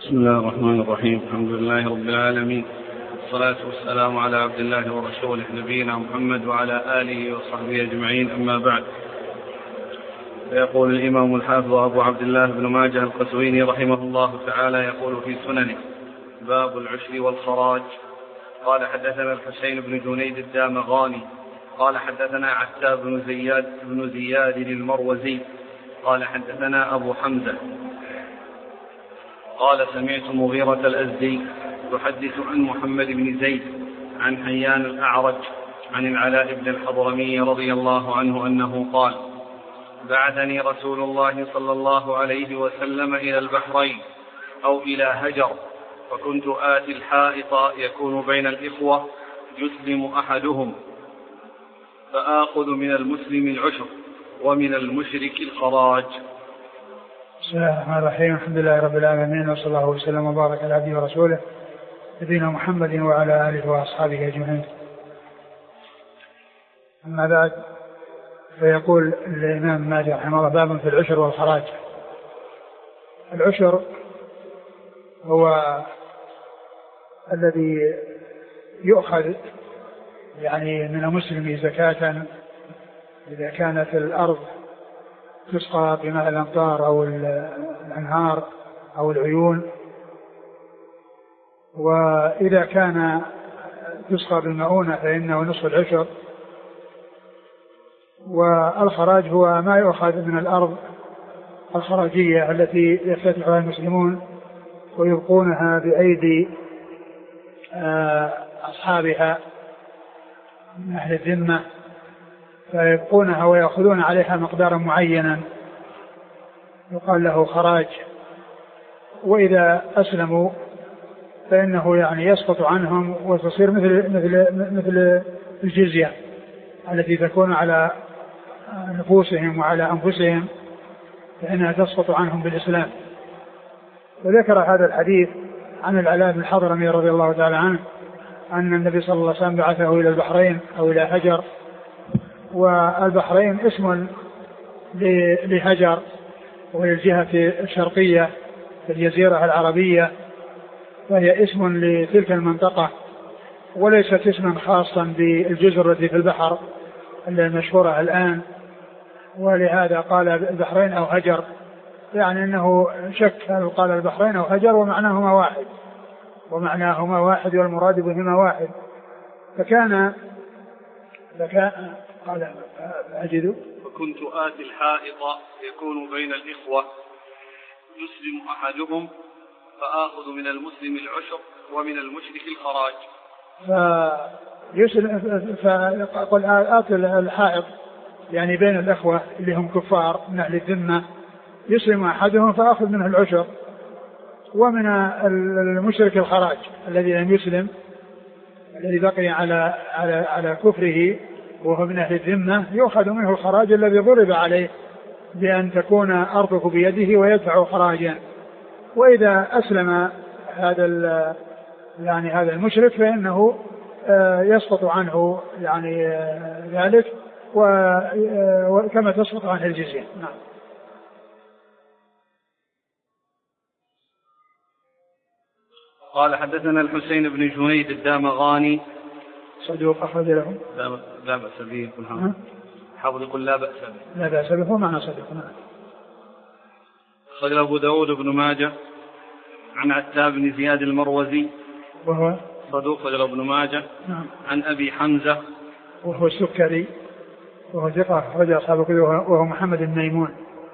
بسم الله الرحمن الرحيم. الحمد لله رب العالمين، والصلاة والسلام على عبد الله ورسوله نبينا محمد وعلى آله وصحبه أجمعين، أما بعد. فيقول الإمام الحافظ أبو عبد الله بن ماجه القزويني رحمه الله تعالى يقول في سننه: باب العشر والخراج. قال حدثنا الحسين بن جنيد الدامغاني قال حدثنا عتاب بن زياد المروزي قال حدثنا أبو حمزة قال سمعت مغيرة الأزدي يحدث عن محمد بن زيد عن حيان الأعرج عن العلاء بن الحضرمي رضي الله عنه أنه قال: بعثني رسول الله صلى الله عليه وسلم إلى البحرين أو إلى هجر، فكنت آتي الحائط يكون بين الإخوة يسلم أحدهم فآخذ من المسلم العشر ومن المشرك الخراج. بسم الله الرحمن الرحيم. الحمد لله رب العالمين، وصلى الله وسلم وبارك على عبده ورسوله نبينا محمد وعلى آله وأصحابه أجمعين. أما بعد، فيقول الإمام ماجه رحمه الله: باب في العشر والخراج. العشر هو الذي يؤخذ يعني من المسلم زكاة إذا كانت الأرض تسقى بماء الأمطار أو الأنهار أو العيون، وإذا كان تسقى بالمؤونة فإنه نصف العشر. والخراج هو ما يؤخذ من الأرض الخراجية التي يفتتحها المسلمون ويبقونها بأيدي أصحابها من أهل الذمة، فيبقونها ويأخذون عليها مقدارا معينا يقال له خراج. وإذا أسلموا فإنه يعني يسقط عنهم وتصير مثل الجزية التي تكون على نفوسهم وعلى أنفسهم، فإنها تسقط عنهم بالإسلام. وذكر هذا الحديث عن العلاء بن الحضرمي رضي الله تعالى عنه أن النبي صلى الله عليه وسلم بعثه إلى البحرين أو إلى هجر، والبحرين اسم لهجر وللجهة الشرقية في الجزيرة العربية، فهي اسم لتلك المنطقة وليست اسما خاصا بالجزر التي في البحر المشهورة الآن. ولهذا قال البحرين أو هجر، يعني أنه شك هل قال البحرين أو هجر ومعناهما واحد والمراد بهما واحد. فكان قال أجد فكنت آتي الحائط يكون بين الإخوة يسلم أحدهم فآخذ من المسلم العشر ومن المشرك الخراج. فقل آتي الحائط يعني بين الإخوة اللي هم كفار من أهل الذمة، يسلم أحدهم فآخذ منه العشر، ومن المشرك الخراج الذي لم يسلم الذي بقي على كفره وهو من أهل الذمة، يؤخذ منه الخراج الذي ضرب عليه بأن تكون أرضه بيده ويدفع خراجا. وإذا أسلم هذا المشرك فإنه يسقط عنه يعني ذلك وكما تسقط عنه الجزية. نعم. قال حدثنا الحسين بن جنيد الدامغاني صدوق أخرج له لا بأس به، حافظ يقول لا بأس به هو معنى صدوق. أخرج أبو داود بن ماجه عن عتاب بن زياد المروزي وهو صدوق أخرج ابن ماجه. عن أبي حمزة وهو السكري وهو ثقة أخرج أصحاب الكتب وهو محمد بن ميمون.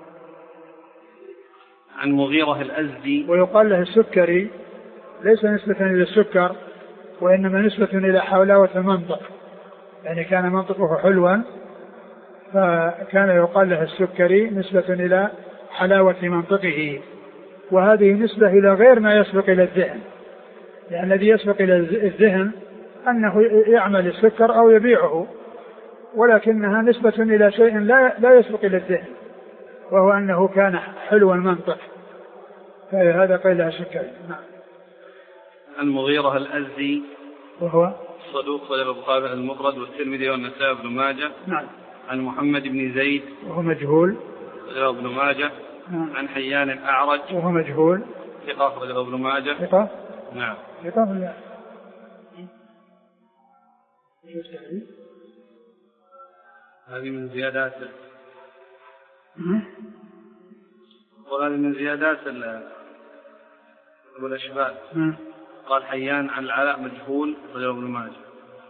عن مغيرة الأزدي ويقال له السكري ليس نسبة إلى السكر وإنما نسبة إلى حلاوة المنطق، يعني كان منطقه حلوا فكان يقال له السكري نسبة إلى حلاوة منطقه. وهذه نسبة إلى غير ما يسبق إلى الذهن، يعني الذي يسبق إلى الذهن أنه يعمل السكر أو يبيعه، ولكنها نسبة إلى شيء لا يسبق إلى الذهن، وهو أنه كان حلو المنطق، فهذا قيل له السكري. نعم. المغيرة الأزدي وهو صدوق صدر البخاري المفرد والترمذي والنسائي بن ماجه. نعم. عن محمد بن زيد وهو مجهول صدر ابن ماجه. عن حيان الأعرج وهو مجهول ثقة أخرجه ابن ماجه. ثقة؟ نعم. ثقة ولا؟ هذه من زيادات وهذه من زيادات والأشبال. قال حيان عن العلاء مجهول أخرجه ابن ماجه.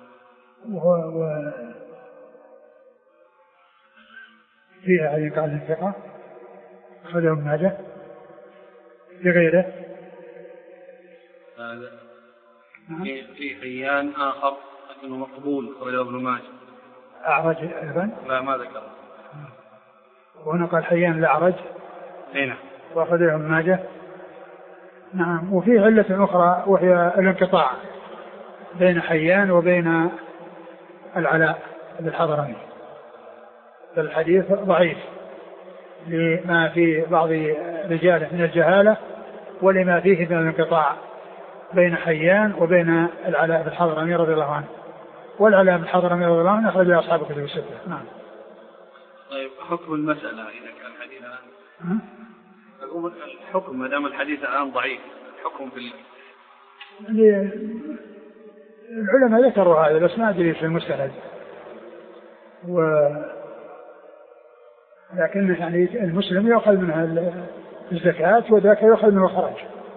فيها هذه قال الثقة أخرجه ابن ماجه بغيره. في حيان آخر لكنه مقبول أخرجه ابن ماجه. أعرج أيضا؟ لا ما ذكر. وهنا قال حيان الأعرج. نعم. وأخرجه ابن ماجه. نعم. وفي علة أخرى وهي الانقطاع بين حيان وبين العلاء بالحضرمي. الحديث ضعيف لما في بعض رجاله من الجهالة ولما فيه من الانقطاع بين حيان وبين العلاء بالحضرمي رضي الله عنه. والعلاء بالحضرمي رضي الله عنه أخرج أصحاب الكتب الستة. نعم. طيب حكم المسألة إذا كان الحديث الآن الحكم ما دام الحديث الآن ضعيف الحكم في العلماء ذكروا هذا بس ما أدري في المستند لكن يعني المسلم يأخذ منها الزكاة وذاك يأخذ منه الخراج.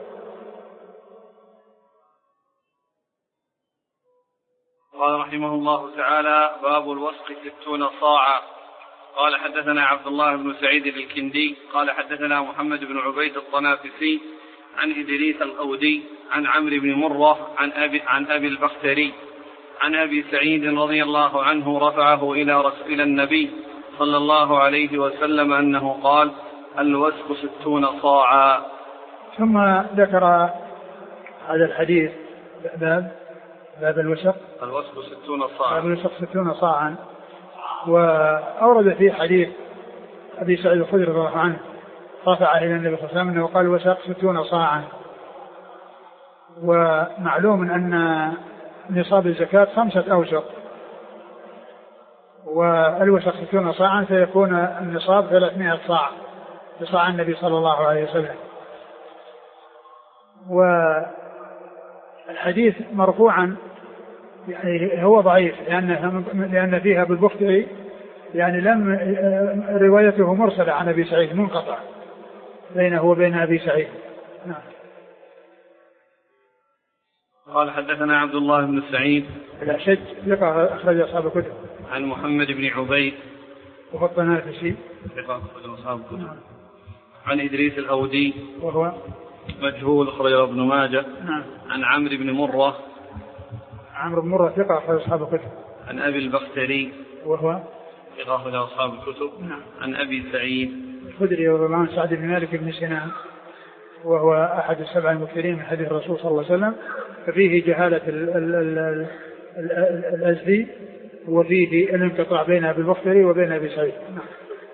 قال رحمه الله تعالى باب الوسق 60 صاعا. قال حدثنا عبد الله بن سعيد الكندي قال حدثنا محمد بن عبيد الطنافسي عن إدريس الأودي عن عمرو بن مرة عن أبي البختري عن أبي سعيد رضي الله عنه رفعه إلى النبي صلى الله عليه وسلم أنه قال الوسق 60 صاعا. ثم ذكر هذا الحديث باب الوسق 60 صاعا. باب الوسق 60 صاعا. وأورد فيه حديث أبي سعيد الخدري رضي الله عنه رفع إلى النبي صلى الله عليه وسلم أنه قال الوسق 60 صاعا. ومعلوم أن نصاب الزكاة 5 أوسق والوسق 60 صاعا فيكون النصاب 300 صاع بصاع النبي صلى الله عليه وسلم. والحديث مرفوعا يعني هو ضعيف لأن فيها بالبختري يعني لم روايته مرسلة عن أبي سعيد منقطع بينه وبين أبي سعيد. نعم. قال حدثنا عبد الله بن سعيد الأشج ثقة أخرج أصحاب الكتب. عن محمد بن عبيد وهو الطنافسي ثقة أخرج أصحاب الكتب. عن إدريس الأودي وهو مجهول أخرجه ابن ماجه. نعم. عن عمرو بن مرة عمرو بن مرة ثقة أخرج أصحاب الكتب. عن أبي البختري وهو ثقة أخرج أصحاب الكتب. نعم. عن أبي سعيد الخدري رضي الله عنه سعد بن مالك بن سنان وهو أحد السبع المكثرين من حديث الرسول صلى الله عليه وسلم ففيه جهالة الأزدي وفيه الانقطاع بين أبي البختري وبين أبي سعيد. نعم.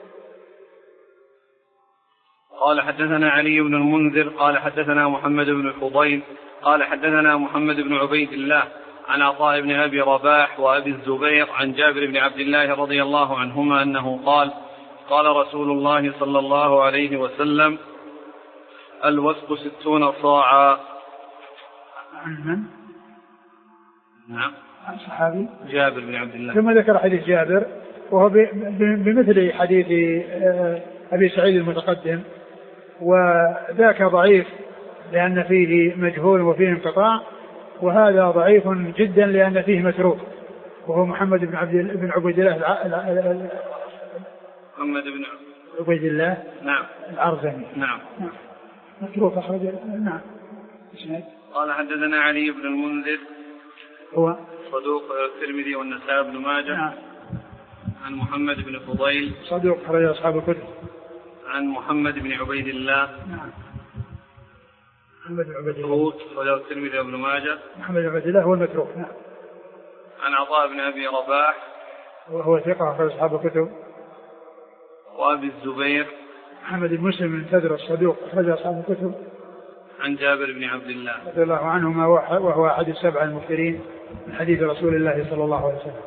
قال حدثنا علي بن المنذر قال حدثنا محمد بن الفضيل قال حدثنا محمد بن عبيد الله عن عطاء بن أبي رباح وأبي الزبير عن جابر بن عبد الله رضي الله عنهما أنه قال قال رسول الله صلى الله عليه وسلم الوسق 60 صاعا. عن من؟ نعم. عن صحابي جابر بن عبد الله. ثم ذكر حديث جابر وهو بمثل حديث أبي سعيد المتقدم وذاك ضعيف لأن فيه مجهول وفيه انقطاع وهذا ضعيف جدا لأن فيه متروك وهو محمد بن عبيد الله محمد بن عبيد الله نعم العرزمي. نعم. متروك أخرج. نعم. قال حدثنا علي بن المنذر هو صدوق الترمذي والنسائي بن ماجه. نعم. عن محمد بن فضيل صدوق أخرج أصحاب الكتب. عن محمد بن عبيد الله. نعم. محمد بن عبيد الله صدوق الترمذي وابن ماجه. محمد بن عبيد الله هو المتروك. نعم. عن عطاء بن أبي رباح وهو ثقة أخرج أصحاب الكتب. وأبي الزبير محمد بن مسلم بن تدرس صدوق أخرج أصحاب الكتب. عن جابر بن عبد الله رضي الله عنهما وهو أحد السبع المكثرين من حديث رسول الله صلى الله عليه وسلم.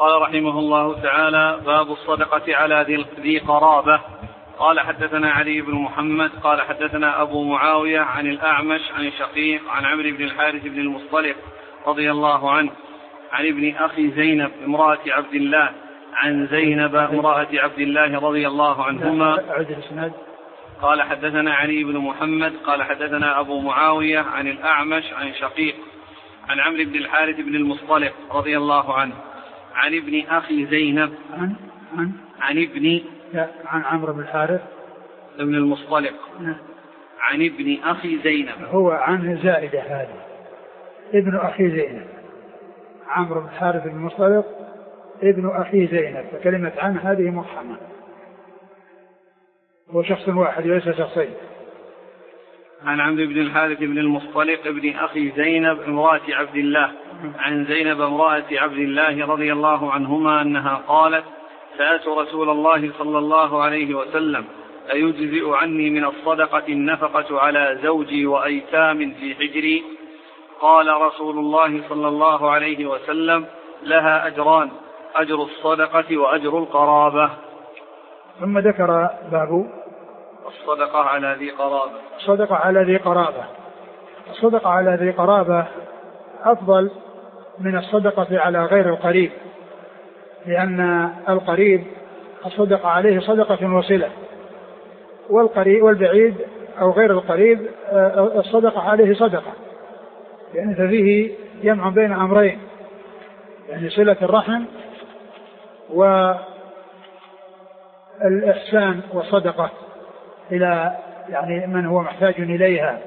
قال رحمه الله تعالى: باب الصدقة على ذي قرابة. قال حدثنا علي بن محمد قال حدثنا أبو معاوية عن الأعمش عن شقيق عن عمرو بن الحارث بن المصطلق رضي الله عنه عن ابن أخي زينب امرأة عبد الله عن زينب امرأة عبد الله رضي الله عنهما. قال حدثنا علي بن محمد قال حدثنا أبو معاوية عن الأعمش عن شقيق عن عمرو بن الحارث بن المصطلق رضي الله عنه عن ابن أخي زينب عن عمرو بن الحارث بن المصطلق عن ابن أخي زينب. هو عن زائدة هذه ابن أخي زينب. عمرو بن الحارث بن المصطلق ابن أخي زينب، فكلمة عن هذه مفهمة، هو شخص واحد وليس شخصين. عن عمرو بن الحارث بن المصطلق ابن أخي زينب امرأة عبد الله عن زينب امرأة عبد الله رضي الله عنهما أنها قالت: سألت رسول الله صلى الله عليه وسلم: أيجزئ عني من الصدقة النفقة على زوجي وأيتام في حجري؟ قال رسول الله صلى الله عليه وسلم: لها أجران، أجر الصدقة وأجر القرابة. ثم ذكر باب الصدقة على ذي قرابة. الصدقة على ذي قرابة. الصدقة على ذي قرابة أفضل من الصدقة على غير القريب، لأن القريب الصدقة عليه صدقة وصلة، والقريب والبعيد أو غير القريب الصدقة عليه صدقة، يعني فيه جمع بين أمرين، يعني صلة الرحم والإحسان والصدقة إلى يعني من هو محتاج إليها.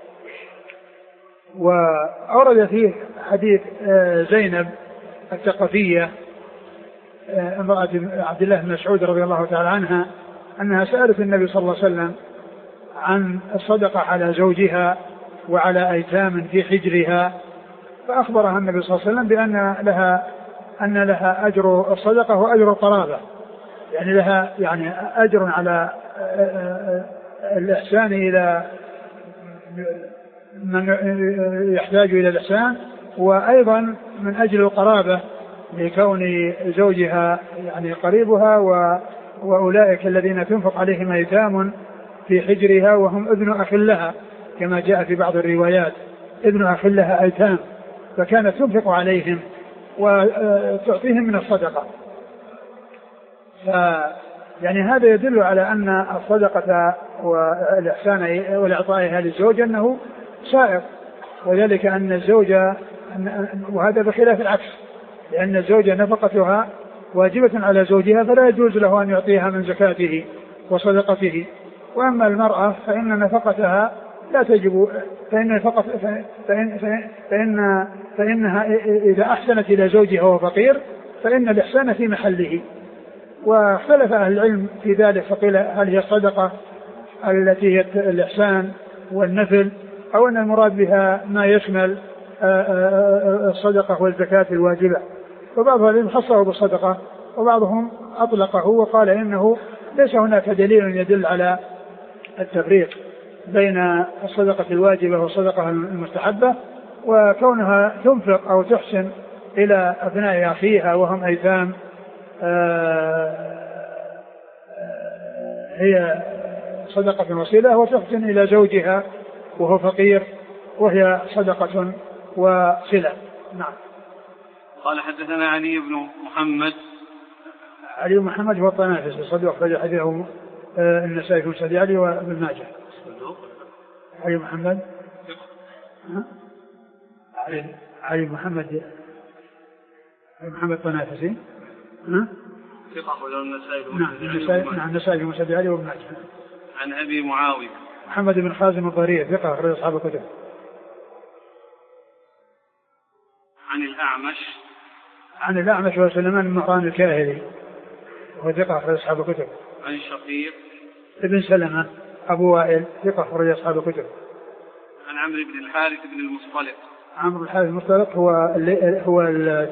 وأورد فيه حديث زينب الثقفية امرأة عبد الله بن مسعود رضي الله تعالى عنها أنها سألت النبي صلى الله عليه وسلم عن الصدقة على زوجها وعلى أيتام في حجرها، فأخبرها النبي صلى الله عليه وسلم بأن لها أجر الصدقة وأجر القرابة، يعني لها يعني أجر على الإحسان إلى من يحتاج إلى الإحسان، وأيضا من أجل القرابة لكون زوجها يعني قريبها، وأولئك الذين تنفق عليهم أيتام في حجرها وهم ابن أخ لها، كما جاء في بعض الروايات ابن أخ لها أيتام، فكانت تنفق عليهم وتعطيهم من الصدقة. يعني هذا يدل على أن الصدقة والإحسان والإعطائها للزوج أنه سائر، وذلك أن الزوجة، وهذا بخلاف العكس، لأن الزوجة نفقتها واجبة على زوجها فلا يجوز له أن يعطيها من زكاته وصدقته، وأما المرأة فإن نفقتها لا تجب، فإنها إذا أحسنت إلى زوجها وهو فقير فإن الإحسان في محله. واختلف أهل العلم في ذلك، فقيل هل هي الصدقة التي هي الإحسان والنفل، أو أن المراد بها ما يشمل الصدقة والزكاة الواجبة. وبعض العلم خصه بالصدقة وبعضهم أطلقه وقال إنه ليس هناك دليل يدل على التفريق بين الصدقة الواجبة والصدقة المستحبة، وكونها تنفق أو تحسن إلى أبناء أخيها وهم أيتام هي صدقة وصلة، وتحسن إلى زوجها وهو فقير وهي صدقة وصلة. نعم. قال حدثنا علي بن محمد. علي بن محمد هو الطنافسي صدوق، أخرج حديثه النسائي في مسند علي وابن ماجه. علي بن محمد علي بن محمد الطنافسي ثقة وله النسائي. نعم النسائي في مسند علي وابن ماجه. عن أبي معاوية محمد بن خازم الضرير ثقة أخرج أصحاب الكتب. عن الأعمش وسليمان بن مهران الكاهلي وهو ثقة أخرج أصحاب الكتب. عن شقيق ابن سلمة أبو وائل ثقة أخرج أصحاب الكتب. عن عمرو بن الحارث بن المصطلق. عمرو بن الحارث المصطلق هو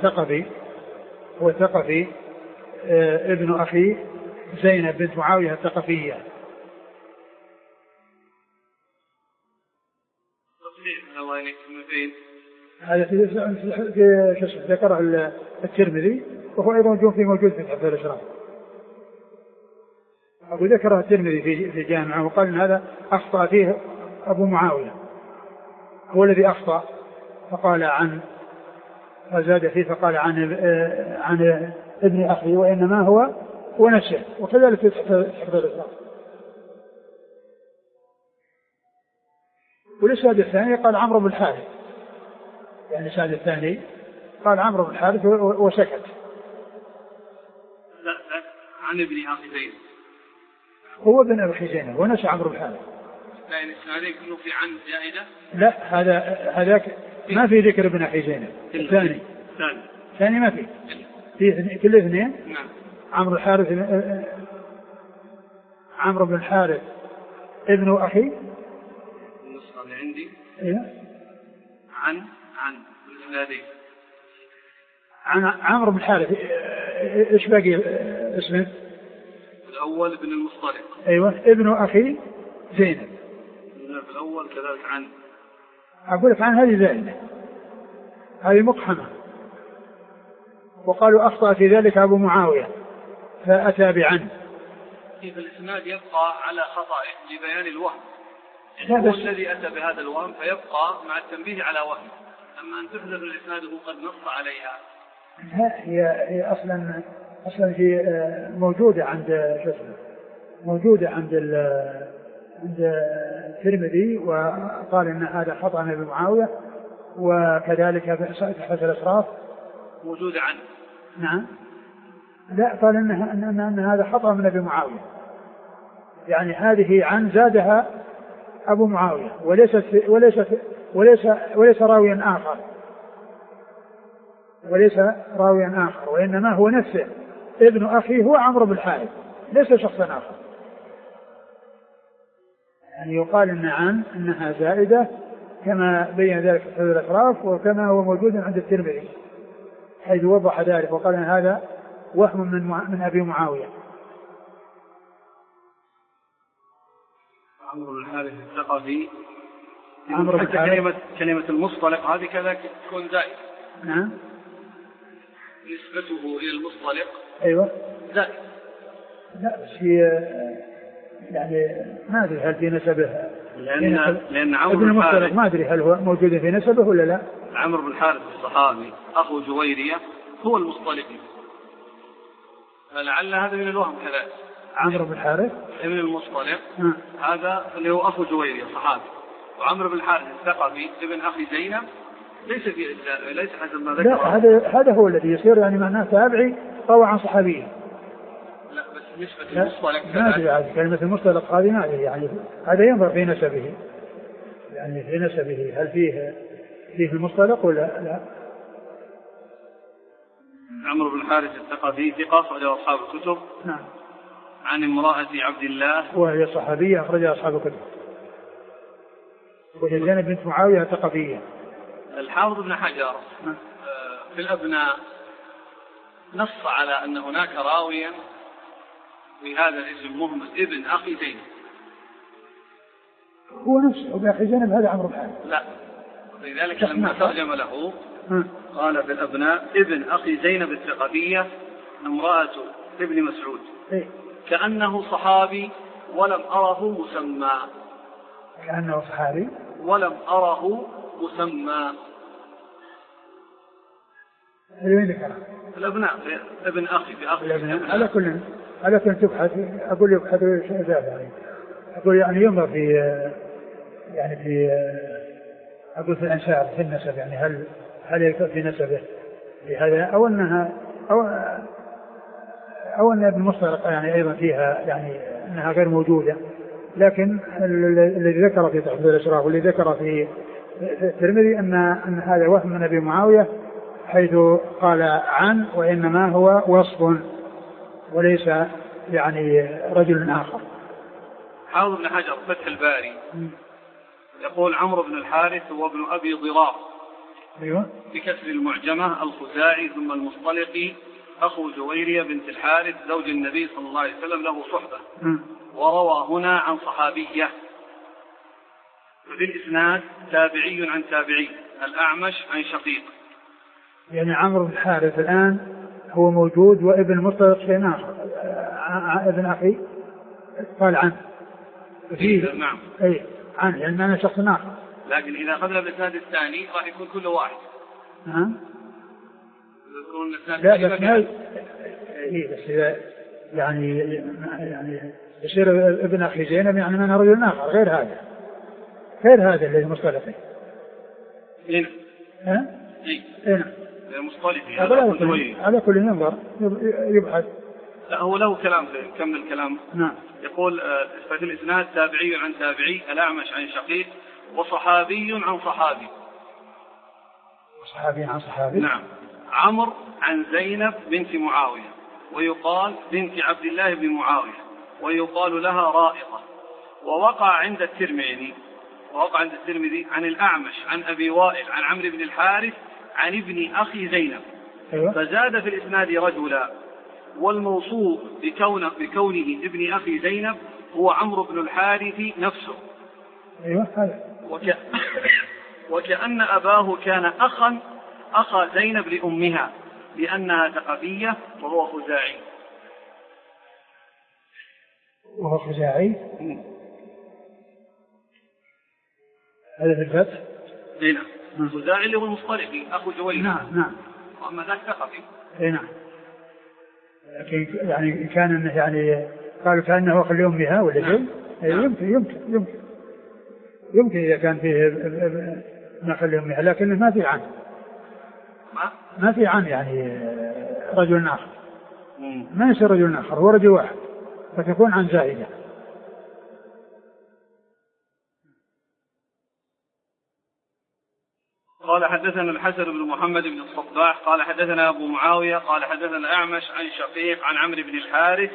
الثقفي ابن أخي زينب بنت معاوية الثقفية. الله يكرمك. فين؟ هذا في ذكر الترمذي وهو أيضا موجود في تحفة الأشراف. أبو ذكر الترمذي في جامعه وقال إن هذا أخطأ فيه أبو معاوية، هو الذي أخطأ، فقال عن فزاد فيه فقال عن ابن أخي وإنما هو نفسه، وكذلك في تحفة الأشراف. والإسناد الثاني قال عمرو بن الحارث، يعني الإسناد الثاني قال عمرو بن الحارث وسكت. لا عن ابن أخي زينب، هو ابن أخي زينب ونسى عمرو بن الحارث. لا الإسنادين كله في عن زائدة. لا هذاك ما في ذكر ابن أخي زينب. الثاني ما في كل اثنين. نعم. عمرو بن الحارث ابن أخي النسخة اللي عندي. إيه؟ عن الإسنادين عن عمرو بن الحارث. إيش باقي اسمه؟ الأول ابن المصطلق. أيوة ابن أخي زينب. في الأول كذلك عن. أقول لك عن هذه زائدة، هذه مقحمة، وقالوا أخطأ في ذلك أبو معاوية فأتى بعن. كيف الإسناد يبقى على خطأه لبيان الوهم، هو الذي أتى بهذا الوهم فيبقى مع التنبيه على وهم، أما أن تحذف الإسناد وقد نص عليها. هي أصلا هي موجودة عند الترمذي، وقال إن هذا خطأ من أبي معاوية، وكذلك في تحفة الأشراف موجودة عنه. نعم. لا قال إن هذا خطأ من أبي معاوية، يعني هذه عن زادها أبو معاوية وليس راويا آخر، وإنما هو نفسه ابن أخي هو عمرو بن الحارث، ليس شخصا آخر. يعني يقال إنها زائدة كما بين ذلك في حدود الأشراف، وكما هو موجود عند الترمذي حيث وضح ذلك وقال إن هذا وهم من أبي معاوية. عمرو بن الحارث الثقفي. حتى كلمة المصطلق هذه كذلك تكون زائدة. نعم. نسبته إلى المصطلق. أيوة. زائد. لا بس هي يعني ما أدري هل في نسبه، لأن عمرو بن المصطلق ما أدري هل هو موجود في نسبه ولا لا. عمرو بن الحارث الصحابي أخو جويرية هو المصطلقي، فلعل هذا من الوهم كذلك. عمرو بن الحارث ابن المصطلق هذا اللي هو أخو جويرية صحابي، وعمرو بن الحارث الثقفي ابن أخي زينب ليس حسب ما ذكر. هذا هو الذي يصير يعني معناه تابعي روى عن صحابي. لا بس نسبة المصطلق ما أدري هذه كلمة المصطلق هذه ما أدري، يعني هذا ينظر في نسبه، يعني في نسبه هل فيه المصطلق ولا لا. عمرو بن الحارث الثقفي ثقة أخرجه أصحاب الكتب. نعم. عن امرأة عبد الله وهي صحابية أخرجها أصحاب الكتب، وهي زينب بنت معاوية الثقفية. الحافظ ابن حجر في الأبناء نص على أن هناك راويا بهذا الاسم مهمل ابن أخي زينب. هو نفسه ابن أخي زينب هذا عمرو بن الحارث. لا، لذلك لما ترجم له قال في الأبناء ابن أخي زينب الثقفية امرأة ابن مسعود. كأنه صحابي ولم أره مسمى. كأنه صحابي ولم أره مسمى. وين ذكره؟ الأبناء ابن أخي في أخي الأبناء. على كل تبحث أقول يبحث يعني أقول يعني ينظر في أقول في الأنساب في النسب، يعني هل يكون في نسبه بهذا أو أن ابن المصطلق يعني أيضا فيها يعني أنها غير موجودة، لكن الذي ذكر في تحفة الأشراف والذي ذكر في الترمذي أن هذا وهم من أبي معاوية حيث قال عن، وإنما هو وصف وليس يعني رجل آخر. حافظ ابن حجر فتح الباري يقول عمرو بن الحارث هو ابن أبي ضرار. أيوة. بكسر المعجمة الخزاعي ثم المصطلقي أخو جويرية بنت الحارث زوج النبي صلى الله عليه وسلم له صحبة. وروى هنا عن صحابية. وفي الإسناد تابعي عن تابعي الأعمش عن شقيق. يعني عمرو بن الحارث الآن هو موجود، وابن مصطلق شيء آخر. ابن أخي قال عنه فيه. نعم. أي عنه يعني أنا شخص آخر. لكن إذا أخذنا بالإسناد الثاني راح يكون كله واحد. لا بس ما بس يعني يصير ابن أخي زينب يعني من رجل آخر غير هذا الذي مصطلقي. هنا. هنا. المصطلقي على كل ينظر يبحث. لا هو له كلام كمل الكلام. نعم. يقول في الإسناد تابعي عن تابعي، الأعمش عن شقيق، وصحابي عن صحابي. صحابي عن صحابي. نعم. عمرو عن زينب بنت معاوية، ويقال بنت عبد الله بن معاوية، ويقال لها رائقة. ووقع عند الترمذي عن الأعمش عن أبي وائل عن عمرو بن الحارث عن ابن أخي زينب. أيوة. فزاد في الإسناد رجلا، والموصوف بكونه ابن أخي زينب هو عمرو بن الحارث نفسه. أيوة. وكأن أباه كان أخا زينب لأمها لأنها ثقفية وهو خزاعي. هذا في الفتح. نعم. خزاعي اللي هو المصطلقي أخو جويرية. نعم. وأما ذاك ثقفي. نعم. لكن يعني كان يعني قالوا كأنه أخ لأمها ولا شيء. نعم. يمكن إذا كان فيه أخ لأمها، لكن ما في عن يعني رجل آخر. ما يصير رجل آخر، هو رجل واحد، فتكون عن زائدة. قال حدثنا الحسن بن محمد بن الصباح قال حدثنا أبو معاوية قال حدثنا الأعمش عن شقيق عن عمرو بن الحارث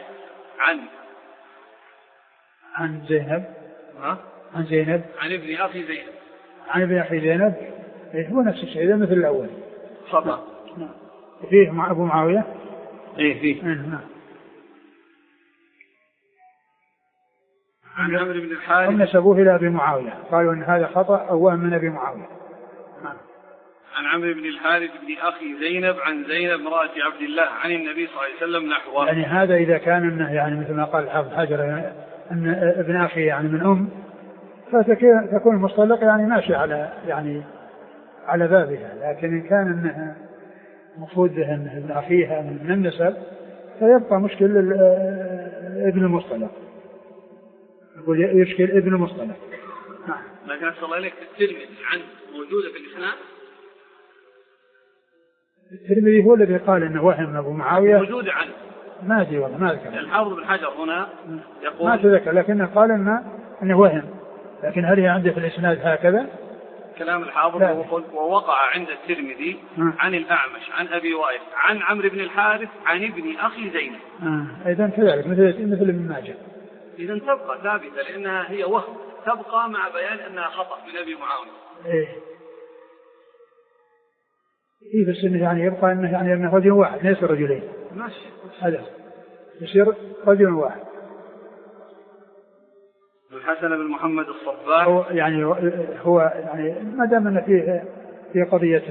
عن زينب. عن ابن أخي زينب. هو نفس الشيء مثل الأول. خطأ. فيه مع أبو معاوية. فيه. نعم. عن عمرو بن الحارث. هم نسبوه إلى أبي معاوية، قالوا أن هذا خطأ أو وهم من أبي معاوية. عن عمرو بن الحارث بن أخي زينب عن زينب امرأة عبد الله عن النبي صلى الله عليه وسلم نحوه. يعني هذا إذا كان إنه يعني مثل ما قال الحافظ حجر أن ابن أخي يعني من فتكون المصطلق يعني ماشي على بابها. لكن إن كان إنه مفروض أن ابن أخيها من النسب فيبقى مشكل ابن المصطلق. يقول يشكل ابن المصطلق. لكن أصل الله لك الترمذي عن موجودة في الإسناد. الترمذي هو الذي قال إنه وهم أبو معاوية موجودة عنه. ما أدري والله ما ذكر. الحافظ بن حجر هنا يقول ما تذكر، لكنه قال إنه وهم. لكن هل هي عنده في الإسناد هكذا؟ كلام الحافظ ووقع عند الترمذي عن الأعمش عن أبي وائل عن عمرو بن الحارث عن ابن أخي زينب. أيضا كذلك مثل ابن ماجه. إذن تبقى ثابتة لأنها هي وهم، تبقى مع بيان أنها خطأ من أبي معاوية. بس إنه يعني يبقى إنه رجل واحد ليس رجلين. ماشي. هذا يصير رجل واحد. الحسن بن محمد الصباح هو يعني ما دام أن في قضية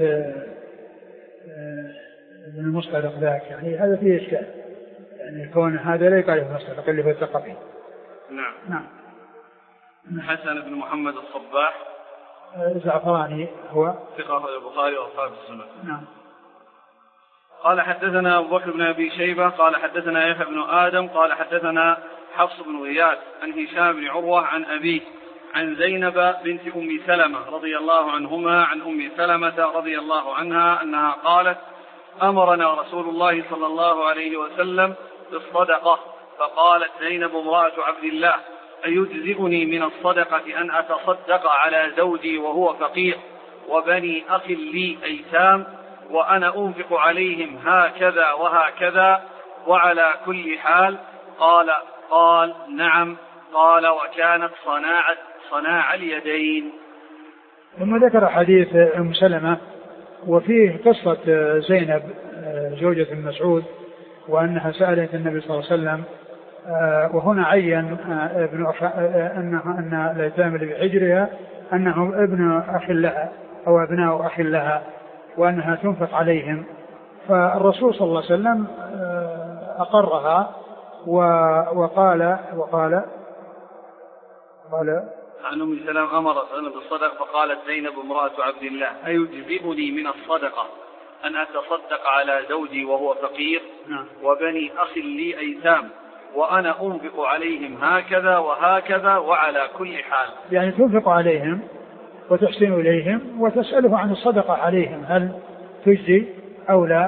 من المصطلق ذاك يعني هذا فيه إشكال، يعني كون هذا لا يقال المصطلق اللي هو الثقفي. نعم. الحسن بن محمد الصباح زعفراني هو ثقة البخاري وأصحاب السنة. نعم. قال حدثنا أبو بكر بن أبي شيبة قال حدثنا يحيى بن آدم قال حدثنا حفص بن غياث عن هشام بن عروة عن أبيه عن زينب بنت أم سلمة رضي الله عنهما عن أم سلمة رضي الله عنها أنها قالت: أمرنا رسول الله صلى الله عليه وسلم بالصدقة، فقالت زينب امرأة عبد الله: أيجزئني من الصدقة أن أتصدق على زوجي وهو فقير وبني أخ لي أيتام وأنا أنفق عليهم هكذا وهكذا وعلى كل حال؟ قال نعم. قال: وكانت صناع اليدين. ثم ذكر حديث أم سلمة وفيه قصة زينب زوجة مسعود وأنها سألت النبي صلى الله عليه وسلم، وهنا عين أن الأيتام اللي بحجرها أنهم ابن أخ لها أو أبناء أخ لها وأنها تنفق عليهم فالرسول صلى الله عليه وسلم أقرها وقال عن أم سلمة أمر بالصدقة فقالت زينب امرأة عبد الله أيجزئني من الصدقة أن أتصدق على زوجي وهو فقير وبني أخ لي أيتام وأنا أنفق عليهم هكذا وهكذا وعلى كل حال. يعني تنفق عليهم وتحسن إليهم وتسأله عن الصدقة عليهم هل تجزي أو لا.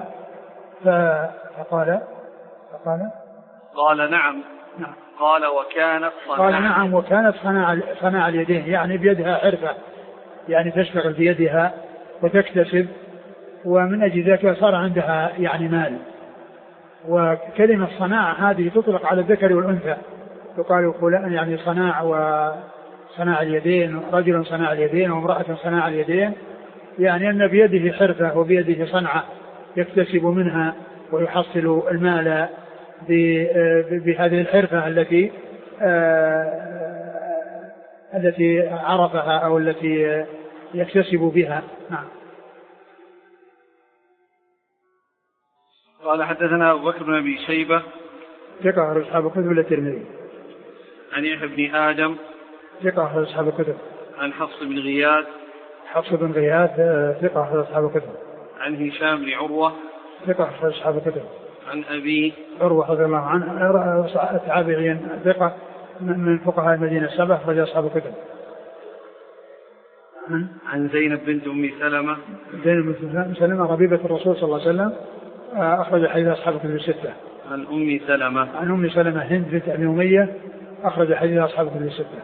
قال نعم. قال وكانت صناع اليدين، يعني بيدها حرفة، يعني تشتغل بيدها وتكتسب، ومن أجل ذلك صار عندها يعني مال. وكلمة صناعة هذه تطلق على الذكر والأنثى، يقال فلان يعني صناع اليدين، رجل صناع اليدين وامرأة صناع اليدين، يعني أن بيده حرفة وبيده صنعة يكتسب منها ويحصل المال بهذه الحرفة التي عرفها أو التي يكتسب بها. نعم. قال حدثنا أبو بكر بن أبي شيبة ثقة أخرج أصحاب الكتب إلا الترمذي. عن يحيى بن آدم ثقة أخرج أصحاب الكتب. عن حفص بن غياث ثقة أخرج أصحاب الكتب. عن هشام بن عروة ثقة أخرج أصحاب الكتب. عن أبي عروة رضي الله عنه تابعي ثقة من فقهاء المدينة السبع أخرج أصحاب الكتب. عن زينب بنت أم سلمة. زينب بنت سلمة ربيبة الرسول صلى الله عليه وسلم أخرج حديث أصحاب الكتب الستة. عن أم سلمة هند بنت أبي أمية أخرج حديث أصحاب الكتب الستة.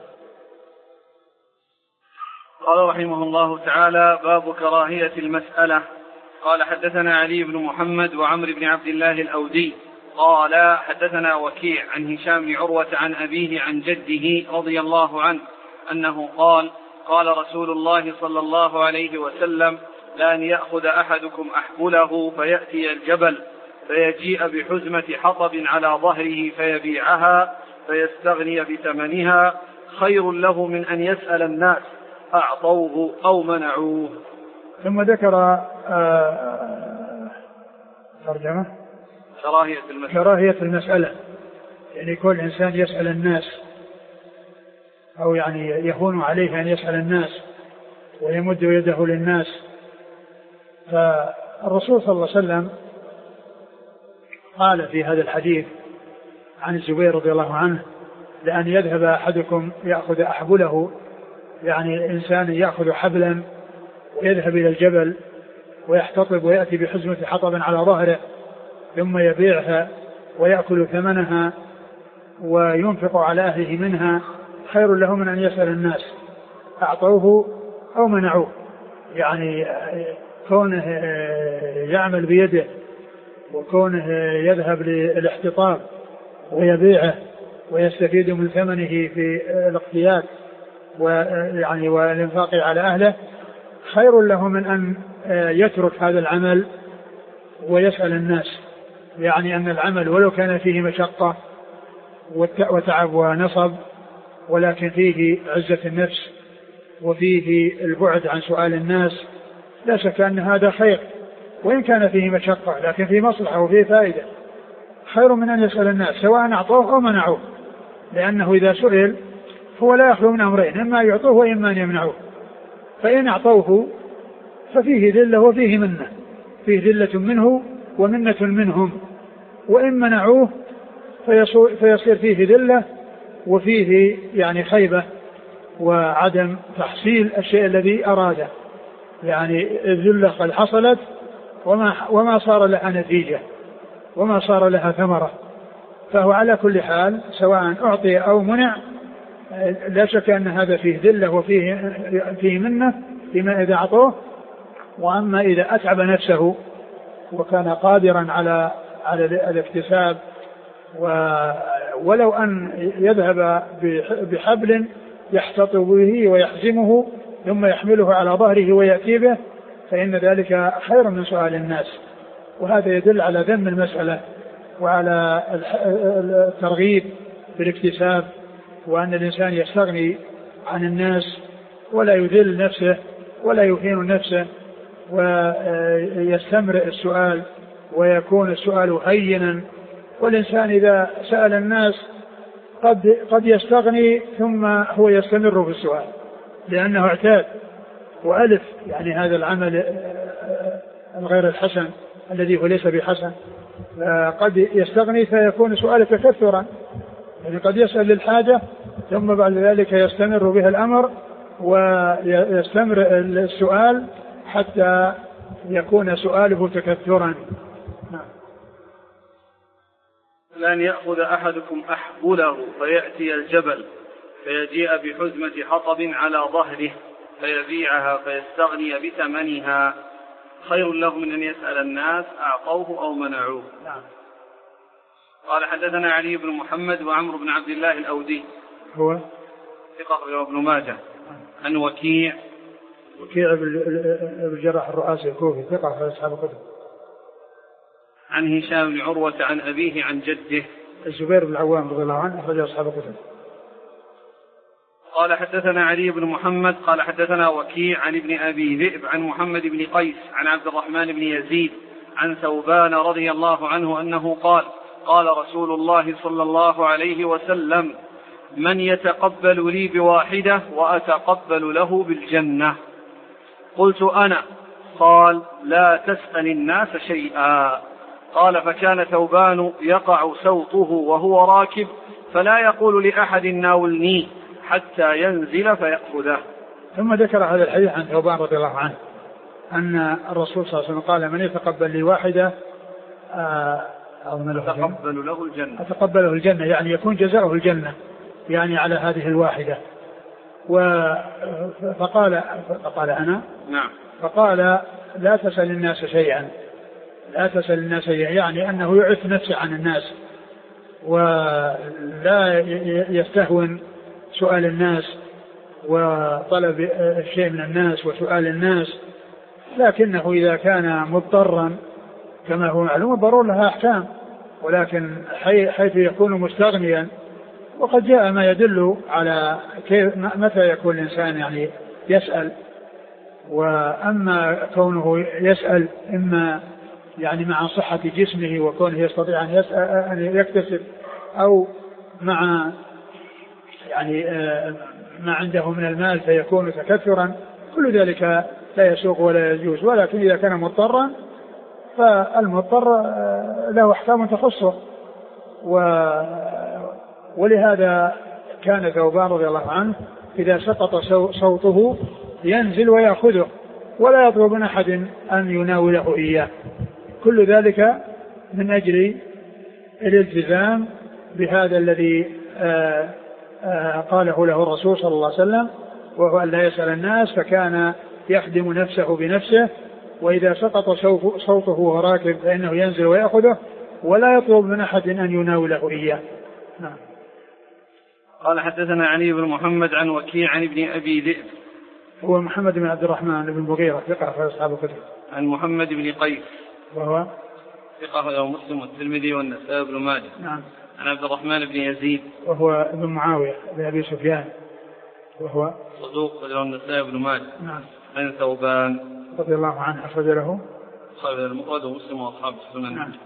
قال رحمه الله تعالى باب كراهية المسألة. قال حدثنا علي بن محمد وعمر بن عبد الله الأودي قال حدثنا وكيع عن هشام بن عروة عن أبيه عن جده رضي الله عنه أنه قال قال رسول الله صلى الله عليه وسلم لأن يأخذ أحدكم أحبله فيأتي الجبل فيجيء بحزمة حطب على ظهره فيبيعها فيستغني بثمنها خير له من أن يسأل الناس أعطوه أو منعوه. ثم ذكر ترجمة كراهية المسألة، يعني كل إنسان يسأل الناس أو يعني يهون عليه أن يسأل الناس ويمد يده للناس. فالرسول صلى الله عليه وسلم قال في هذا الحديث عن الزبير رضي الله عنه لأن يذهب أحدكم يأخذ أحبله، يعني إنسان يأخذ حبلا ويذهب إلى الجبل ويحتطب ويأتي بحزمة حطب على ظهره ثم يبيعها ويأكل ثمنها وينفق على أهله منها خير له من أن يسأل الناس أعطوه أو منعوه. يعني كونه يعمل بيده وكونه يذهب للاحتطاب ويبيعه ويستفيد من ثمنه في الاقتياد ويعني والانفاق على أهله خير له من أن يترك هذا العمل ويسأل الناس. يعني أن العمل ولو كان فيه مشقة وتعب ونصب ولكن فيه عزة النفس وفيه البعد عن سؤال الناس لا شك أن هذا خير، وإن كان فيه مشقة لكن فيه مصلحة وفيه فائدة، خير من أن يسأل الناس سواء أعطوه أو منعوه، لأنه إذا سئل هو لا يخلو من أمرين، إما يعطوه وإما أن يمنعوه. فإن أعطوه ففيه ذلة وفيه منة، فيه ذلة منه ومنة منهم، وإن منعوه فيصير فيه ذلة وفيه يعني خيبة وعدم تحصيل الشيء الذي أراده، يعني الذلة قد حصلت وما صار لها نتيجة وما صار لها ثمرة. فهو على كل حال سواء أعطي أو منع لا شك أن هذا فيه ذلة وفيه منة فيما إذا أعطوه. وأما إذا أتعب نفسه وكان قادرا على الاكتساب ولو أن يذهب بحبل يحتطب به ويحزمه ثم يحمله على ظهره ويأتي به فإن ذلك خير من سؤال الناس. وهذا يدل على ذم المسألة وعلى الترغيب بالاكتساب، وأن الإنسان يستغني عن الناس ولا يذل نفسه ولا يهين نفسه ويستمرئ السؤال ويكون السؤال هينا. والإنسان إذا سأل الناس قد يستغني ثم هو يستمر في السؤال لأنه اعتاد وألف يعني هذا العمل الغير الحسن الذي هو ليس بحسن، قد يستغني فيكون سؤال تكثرا، يعني قد يسأل للحاجة ثم بعد ذلك يستمر به الأمر ويستمر السؤال حتى يكون سؤاله تكثرا. لأن يأخذ أحدكم أحبله فيأتي الجبل فيجيء بحزمة حطب على ظهره فيبيعها فيستغني بثمنها خير له من أن يسأل الناس أعطوه أو منعوه. قال حدثنا علي بن محمد وعمرو بن عبد الله الأودي هو ثقة ابن ماجه عن وكيع بن الجراح الرؤاسي الكوفي ثقة في أصحاب الكتب عن هشام بن عروة عن أبيه عن جده الزبير بن العوام رضي الله عنه أخرج أصحاب الكتب. قال حدثنا علي بن محمد قال حدثنا وكيع عن ابن أبي ذئب عن محمد بن قيس عن عبد الرحمن بن يزيد عن ثوبان رضي الله عنه أنه قال قال رسول الله صلى الله عليه وسلم من يتقبل لي بواحدة وأتقبل له بالجنة؟ قلت أنا. قال لا تسأل الناس شيئا. قال فكان ثوبان يقع سوطه وهو راكب فلا يقول لأحد ناولني حتى ينزل فيأخذه. ثم ذكر هذا الحديث عن ثوبان رضي الله عنه أن الرسول صلى الله عليه وسلم قال من يتقبل لي واحدة أتقبله الجنة، يعني يكون جزاؤه الجنة يعني على هذه الواحدة. فقال أنا نعم. فقال لا تسأل الناس شيئا، لا تسأل الناس شيئا، يعني أنه يعف نفسه عن الناس ولا يستهون سؤال الناس وطلب الشيء من الناس وسؤال الناس، لكنه إذا كان مضطرا كما هو معلوم الضرورة لها أحكام، ولكن حيث يكون مستغنيا وقد جاء ما يدل على متى يكون الإنسان يعني يسأل. وأما كونه يسأل إما يعني مع صحة جسمه وكونه يستطيع أن يسأل أن يكتسب أو مع يعني ما عنده من المال فيكون تكثرا، كل ذلك لا يسوق ولا يجوز. ولكن إذا كان مضطرا فالمضطر له أحكام تخصه. ولهذا كان ثوبان رضي الله عنه إذا سقط صوته ينزل ويأخذه ولا يطلب من أحد أن يناوله إياه، كل ذلك من أجل الالتزام بهذا الذي قاله له الرسول صلى الله عليه وسلم، وهو أن لا يسأل الناس، فكان يخدم نفسه بنفسه، وإذا سقط صوته وهو راكب فإنه ينزل ويأخذه ولا يطلب من أحد أن يناوله إياه. نعم. قال حدثنا علي بن محمد عن وكيع عن ابن أبي ذئب هو محمد بن عبد الرحمن بن المغيرة ثقة في أصحاب الكتب عن محمد بن قيس وهو ثقة له مسلم والترمذي والنسائي بن ماجه. نعم. عن عبد الرحمن بن يزيد وهو ابن معاوية بن أبي سفيان وهو صدوق له النسائي بن ماجه. نعم. عن ثوبان رضي الله عنه أخرج له المفرد ومسلم وأصحاب السنن. نعم.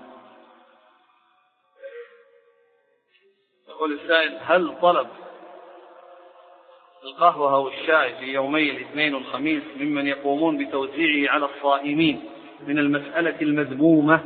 يقول السائل هل طلب القهوة أو الشاي في يومي الاثنين والخميس ممن يقومون بتوزيعه على الصائمين من المسألة المذمومة؟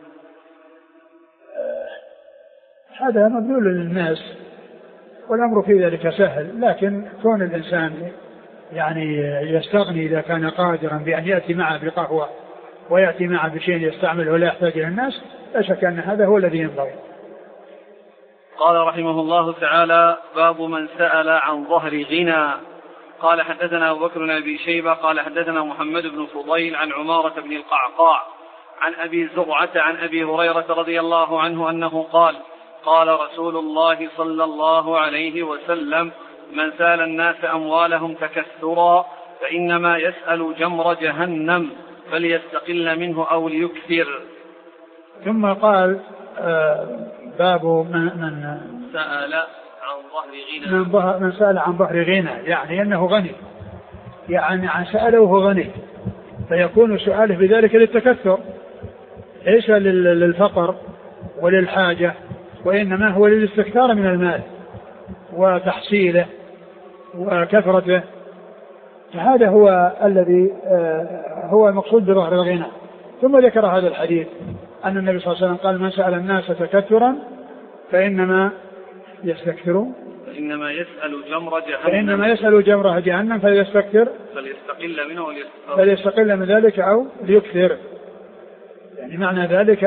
هذا مبذول للناس والأمر في ذلك سهل، لكن كون الإنسان يعني يستغني إذا كان قادرا بأن يأتي معه بقهوة ويأتي معه بشيء يستعمله ولا يحتاج إلى الناس، لا شك أن هذا هو الذي ينبغي. قال رحمه الله تعالى باب من سأل عن ظهر غنى. قال حدثنا أبو بكر بن أبي شيبة قال حدثنا محمد بن فضيل عن عمارة بن القعقاع عن أبي زرعة عن أبي هريرة رضي الله عنه أنه قال قال رسول الله صلى الله عليه وسلم من سأل الناس أموالهم تكثرا فإنما يسأل جمر جهنم فليستقل منه أو ليكثر. ثم قال باب من سأل عن ظهر غنى، من سأل عن ظهر غنى، يعني أنه غني، يعني عن سأله غني، فيكون سؤاله بذلك للتكثر ليس للفقر وللحاجة، وإنما هو للاستكثار من المال وتحصيله وكثرته. فهذا هو الذي هو المقصود بظهر الغنى. ثم ذكر هذا الحديث أن النبي صلى الله عليه وسلم قال: من سأل الناس تكثرا فإنما يستكثر، فإنما يسأل جمر جهنم فليستكثر فليستقل من ذلك أو ليكثر. يعني معنى ذلك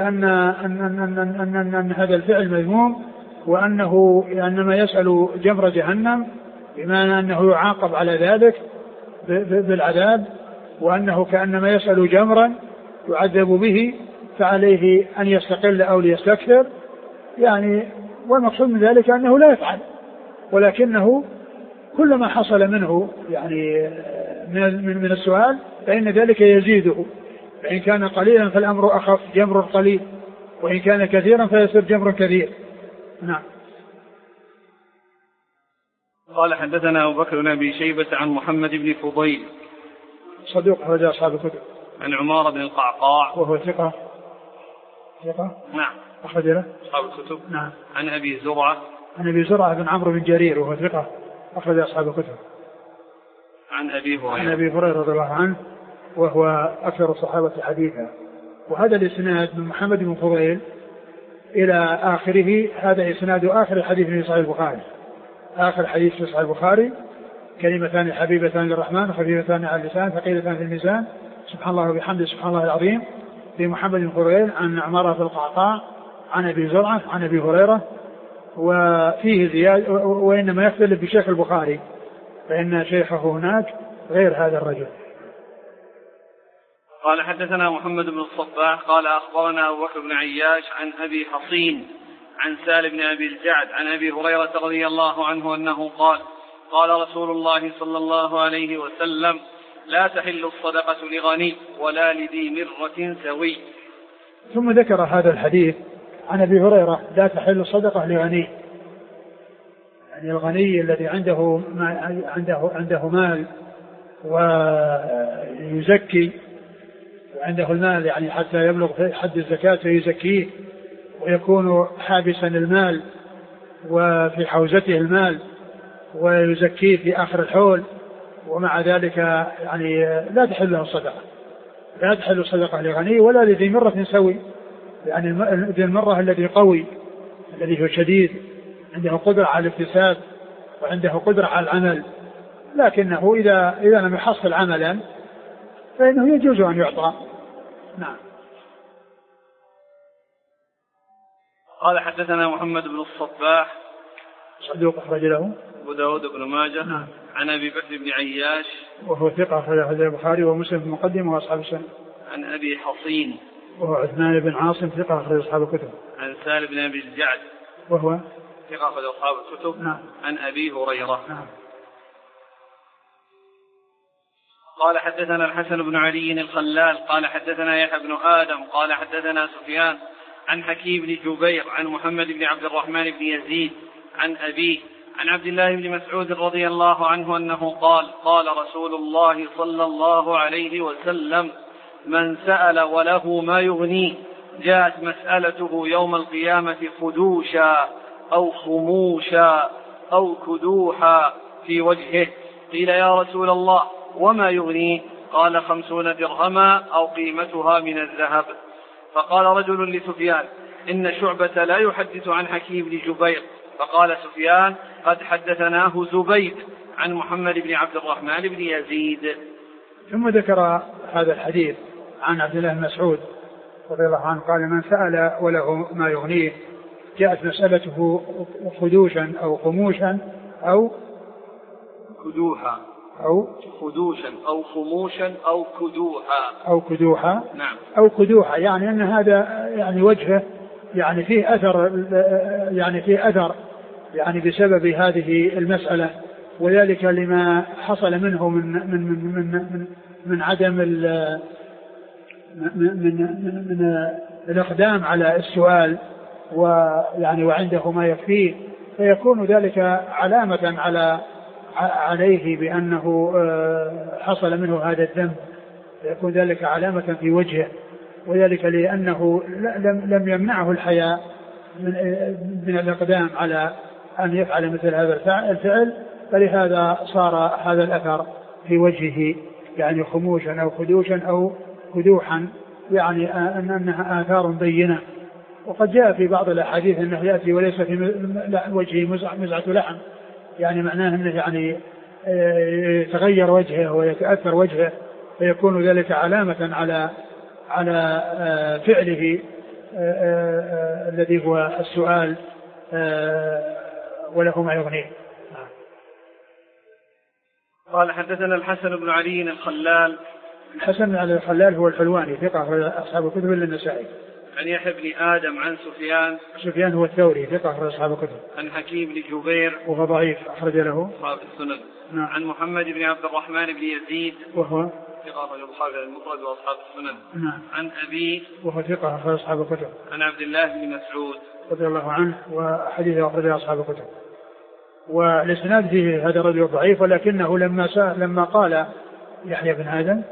أن هذا الفعل مذموم، وأنه إنما يسأل جمر جهنم بمعنى أنه يعاقب على ذلك بالعذاب، وأنه كأنما يسأل جمرا يعذب به، فعليه أن يستقل أو ليستكثر. يعني والمقصود من ذلك أنه لا يفعل، ولكنه كل ما حصل منه يعني من السؤال فإن ذلك يزيده، فإن كان قليلا فالأمر أخف جمر قليل، وإن كان كثيرا فيصير جمر كثير. نعم. قال: حدثنا أبو بكر بن أبي شيبة عن محمد بن فضيل صدوق أخرج أصحاب الكتب. عن عمار بن القعقاع وهو ثقة. نعم. أخرج له أصحاب الكتب. نعم. عن أبي زرعة بن عمرو بن جرير وهو ثقة أخرج أصحاب الكتب. عن أبي هريرة رضي الله عنه وهو أكثر الصحابة حديثا. وهذا الإسناد من محمد بن فضيل إلى آخره، هذا إسناد آخر الحديث في صحيح البخاري. آخر حديث في صحيح البخاري: كلمتان حبيبتان للرحمن خفيفتان على اللسان ثقيلتان في الميزان سبحان الله وبحمده سبحان الله العظيم، في محمد بن فضيل عن عمارة القعقاع عن أبي زرعة عن أبي هريرة. وفيه زيادة، وإنما يختلف بشيخ البخاري، فإن شيخه هناك غير هذا الرجل. قال: حدثنا محمد بن الصباح قال: أخبرنا أبو بكر بن عياش عن أبي حصين عن سالم بن أبي الجعد عن أبي هريرة رضي الله عنه أنه قال: قال رسول الله صلى الله عليه وسلم: لا تحل الصدقة لغني ولا لذي مرة سوي. ثم ذكر هذا الحديث عن أبي هريرة: لا تحل الصدقة لغني، يعني الغني الذي عنده مال ويزكي، وعنده المال يعني حتى يبلغ حد الزكاة فيزكيه، ويكون حابسا المال وفي حوزته المال ويزكيه في آخر الحول، ومع ذلك يعني لا تحل له الصدقة. لا تحل الصدقة لغني ولا لذي مرة سوي، يعني ذي المرة الذي قوي الذي هو شديد عنده قدرة على الاكتساب وعنده قدرة على العمل، لكنه إذا لم يحصل عملا فإنه يجوز أن يعطى. نعم. قال: حدثنا محمد بن الصباح صدوق أخرج له أبو داود بن ماجه. نعم. عن أبي بكر بن عياش وهو ثقة أخرج البخاري ومسلم في المقدمة وأصحاب السنة. عن أبي حصين وهو عثمان بن عاصم ثقة أخرج أصحاب الكتب. عن سالم بن أبي الجعد وهو ثقة أخرج أصحاب الكتب. نعم. عن أبي هريرة. نعم. قال: حدثنا الحسن بن علي الخلال قال: حدثنا يحيى بن آدم قال: حدثنا سفيان عن حكيم بن جبير عن محمد بن عبد الرحمن بن يزيد عن أبيه عن عبد الله بن مسعود رضي الله عنه أنه قال: قال رسول الله صلى الله عليه وسلم: من سأل وله ما يغنيه جاءت مسألته يوم القيامة خدوشا أو خموشا أو كدوحا في وجهه. قيل: يا رسول الله وما يغنيه؟ قال: 50 درهما أو قيمتها من الذهب. فقال رجل لسفيان: إن شعبة لا يحدث عن حكيم بن جبير. فقال سفيان: قد حدثناه زبيد عن محمد بن عبد الرحمن بن يزيد. ثم ذكر هذا الحديث عن عبد الله بن مسعود رضي الله عنه قال: من سأل وله ما يغنيه جاءت مسألته خدوشا أو خموشا أو كدوحا أو خدوشا أو خموشا أو كدوحا أو كدوحا. نعم. أو كدوحا، يعني أن هذا يعني وجهه يعني فيه أثر يعني بسبب هذه المسألة، وذلك لما حصل منه من عدم من الإقدام على السؤال ويعني وعنده ما يكفيه، فيكون ذلك علامة عليه بأنه حصل منه هذا الذنب يكون ذلك علامة في وجهه، وذلك لأنه لم يمنعه الحياء من الإقدام على أن يفعل مثل هذا الفعل، فلهذا صار هذا الأثر في وجهه، يعني خموشا أو خدوشا أو خدوحا، يعني أنها آثار بينة. وقد جاء في بعض الأحاديث أنه يأتي وليس في وجهه مزعة لحم، يعني معناه أنه يعني يتغير وجهه ويتأثر وجهه، فيكون ذلك علامة على فعله الذي هو السؤال وله ما يغنيه. قال حدثنا الحسن بن علي الخلال. الحسن بن علي الخلال هو الحلواني ثقة أصحاب الكتب إلا النسائي. عن يحيى بن آدم عن سفيان هو الثوري ثقة أصحاب الكتب. عن حكيم بن جبير وهو ضعيف أخرج له أصحاب السنن. نعم. عن محمد بن عبد الرحمن بن يزيد وهو ثقة أصحاب المفرد وأصحاب السنن. نعم. عن أبي وهو ثقة أخرج أصحاب الكتب. عن عبد الله بن مسعود رضي الله عنه وحديثه أخرج أصحاب الكتب. والإسناد فيه هذا الرجل ضعيف، ولكنه لما قال يحيى بن آدم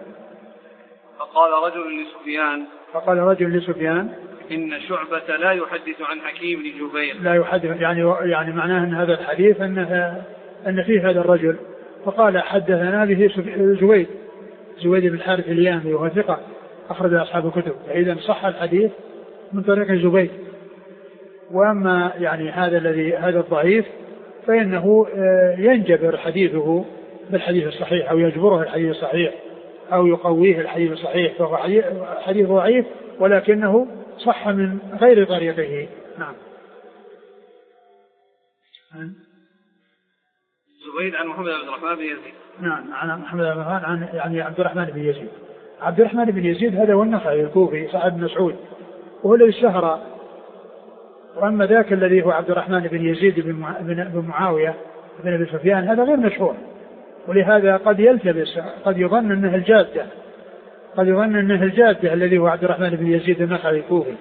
فقال رجل لسفيان إن شعبة لا يحدث عن حكيم بن جبير، لا يحدث، يعني معناه أن هذا الحديث أن فيه هذا الرجل، فقال حدثنا به زويد بن الحارث اليامي وهو ثقة أخرج أصحاب الكتب، فإذا صح الحديث من طريق زبيد. وأما يعني هذا الضعيف فإنه ينجبر حديثه بالحديث الصحيح، أو يجبره الحديث الصحيح، أو يقويه الحديث الصحيح، فهو حديث ضعيف ولكنه صح من غير طريقه. نعم. زبيد عن محمد بن الرحمن بن يزيد. نعم، عن محمد بن الرحمن عن يعني عبد الرحمن بن يزيد. عبد الرحمن بن يزيد هذا هو النخعي الكوفي صاحب مسعود، وهو الذي اشتهر. وأما ذاك الذي هو عبد الرحمن بن يزيد بن معاوية بن أبي سفيان هذا غير مشهور، ولهذا قد يلتبس، قد يظن أنه الجادة الذي هو عبد الرحمن بن يزيد النخعي الكوفي،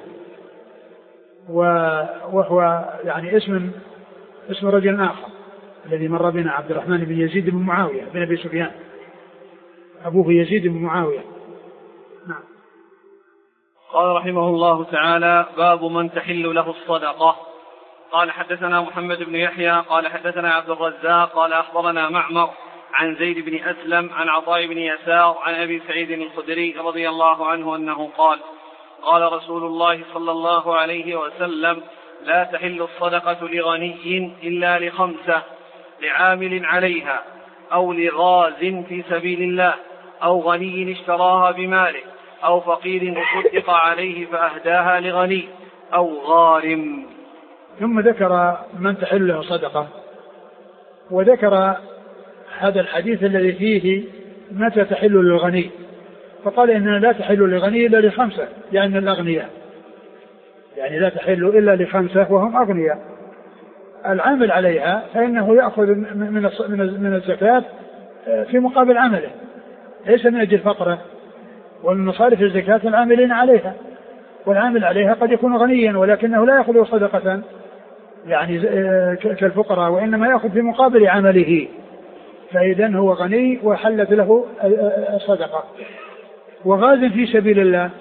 وهو يعني اسم رجل آخر الذي مر بنا، عبد الرحمن بن يزيد بن معاوية بن أبي سفيان، أبوه يزيد بن معاوية. نعم. قال رحمه الله تعالى: باب من تحل له الصدقة. قال حدثنا محمد بن يحيى قال حدثنا عبد الرزاق قال أخبرنا معمر عن زيد بن أسلم عن عطاء بن يسار عن أبي سعيد الخدري رضي الله عنه أنه قال: قال رسول الله صلى الله عليه وسلم: لا تحل الصدقة لغني إلا لخمسة: لعامل عليها، أو لغاز في سبيل الله، أو غني اشتراها بماله، أو فقير تصدق عليه فأهداها لغني، أو غارم. ثم ذكر من تحل له صدقة، وذكر هذا الحديث الذي فيه متى تحل للغني، فقال إنها لا تحل للغني إلا لخمسة، يعني الأغنياء، يعني لا تحل إلا لخمسة وهم أغنياء. العامل عليها فإنه يأخذ من الزكاة في مقابل عمله، ليس من أجل فقره، ومن مصارف الزكاة العاملين عليها، والعامل عليها قد يكون غنيا ولكنه لا يأخذ صدقة يعني كالفقراء، وإنما يأخذ في مقابل عمله، فإذا هو غني وحلت له الصدقة. وغاز في سبيل الله،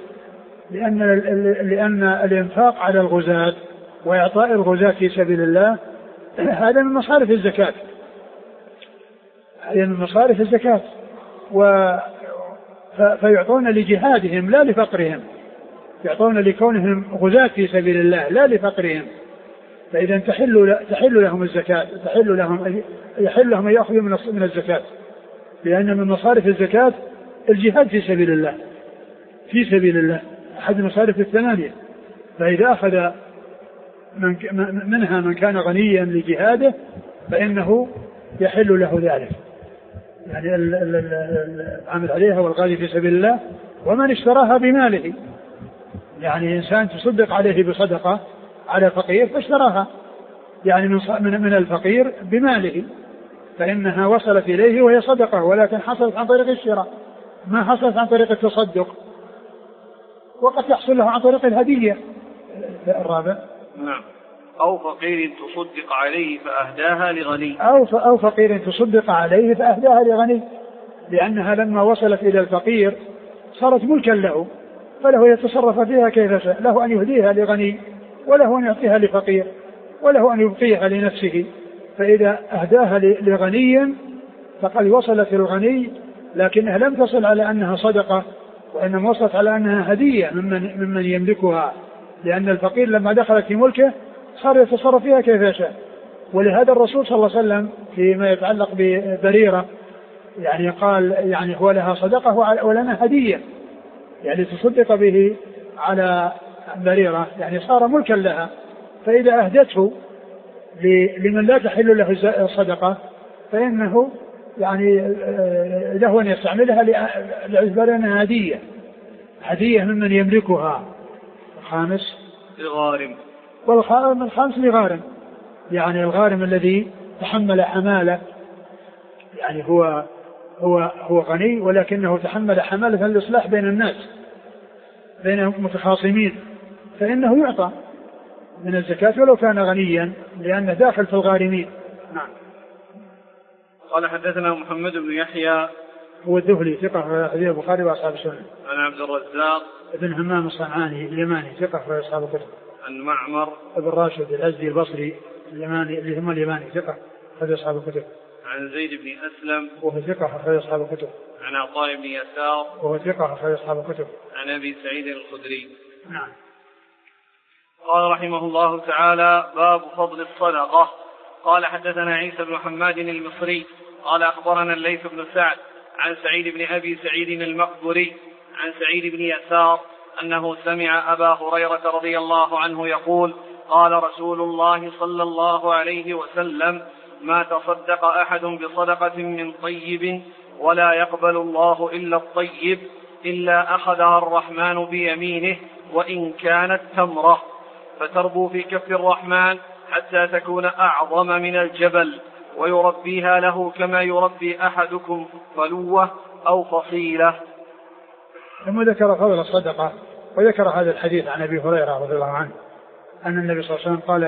لأن الإنفاق على الغزاة وإعطاء الغزاة في سبيل الله هذا من مصارف الزكاة، هذا من مصارف الزكاة، فيعطون لجهادهم لا لفقرهم، يعطون لكونهم غزاة في سبيل الله لا لفقرهم، فإذا تحل لهم الزكاة، يحل لهم أن يأخذوا من الزكاة، لأن من مصارف الزكاة الجهاد في سبيل الله أحد مصارف الثمانية، فإذا أخذ منها من كان غنيا لجهاده فإنه يحل له ذلك، يعني العمل عليها والغالي في سبيل الله. ومن اشتراها بماله، يعني إنسان تصدق عليه بصدقة على فقير فاشتراها، يعني من الفقير بماله، فإنها وصلت إليه وهي صدقة، ولكن حصلت عن طريق الشراء، ما حصلت عن طريق التصدق، وقد يحصل له عن طريق الهدية. الرابع: نعم. أو فقير تصدق عليه فأهداها لغني، أو فقير تصدق عليه فأهداها لغني، لأنها لما وصلت إلى الفقير صارت ملكا له، فله يتصرف فيها كيف شاء، له أن يهديها لغني وله أن يعطيها لفقير وله أن يبقيها لنفسه. فإذا أهداها لغني فقد وصلت الغني، لكنها لم تصل على أنها صدقة، وإنما وصلت على أنها هدية ممن يملكها، لأن الفقير لما دخلت في ملكه صار يتصرف فيها كيف يشاء. ولهذا الرسول صلى الله عليه وسلم فيما يتعلق ببريرة يعني قال يعني هو لها صدقة ولنا هدية، يعني تصدق به على بريرة يعني صار ملكا لها. فإذا أهدته لمن لا تحل له الصدقة فإنه يعني له أن يستعملها لاعتبار أنها هدية ممن يملكها. الخامس لغارم، والخامس لغارم، يعني الغارم الذي تحمل حمالة، يعني هو غني ولكنه تحمل حمالة الإصلاح بين الناس بين متخاصمين، فإنه يعطى من الزكاة ولو كان غنيا لأنه داخل في الغارمين. نعم. قال حدثنا محمد بن يحيى هو الذهلي ثقة في حديث البخاري وأصحاب السنن. عن عبد الرزاق ابن همام الصنعاني اليماني ثقة في أصحاب الكتب. عن معمر ابن راشد الأزدي البصري اليماني اللي هم اليماني ثقة في أصحاب الكتب. عن زيد بن أسلم وهو ثقة في أصحاب الكتب. عن عطاء بن يسار وهو ثقة في أصحاب الكتب. عن أبي سعيد الخدري. نعم. قال رحمه الله تعالى: باب فضل الصدقة. قال حدثنا عيسى بن حماد المصري قال أخبرنا الليث بن سعد عن سعيد بن أبي سعيد المقبري عن سعيد بن يسار أنه سمع أبا هريرة رضي الله عنه يقول: قال رسول الله صلى الله عليه وسلم: ما تصدق أحد بصدقة من طيب ولا يقبل الله إلا الطيب إلا أخذها الرحمن بيمينه وإن كانت تمرة فتربو في كف الرحمن حتى تكون أعظم من الجبل ويربيها له كما يربي أحدكم فلوة أو فصيلة. ثم ذكر فضل الصدقة وذكر هذا الحديث عن أبي هريرة رضي الله عنه أن النبي صلى الله عليه وسلم قال: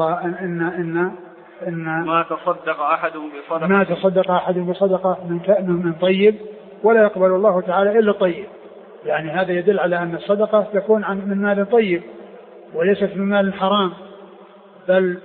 إن ما تصدق أحد بصدقة من طيب ولا يقبل الله تعالى إلا الطيب. يعني هذا يدل على أن الصدقة تكون من مال طيب وليست من مال حرام، بل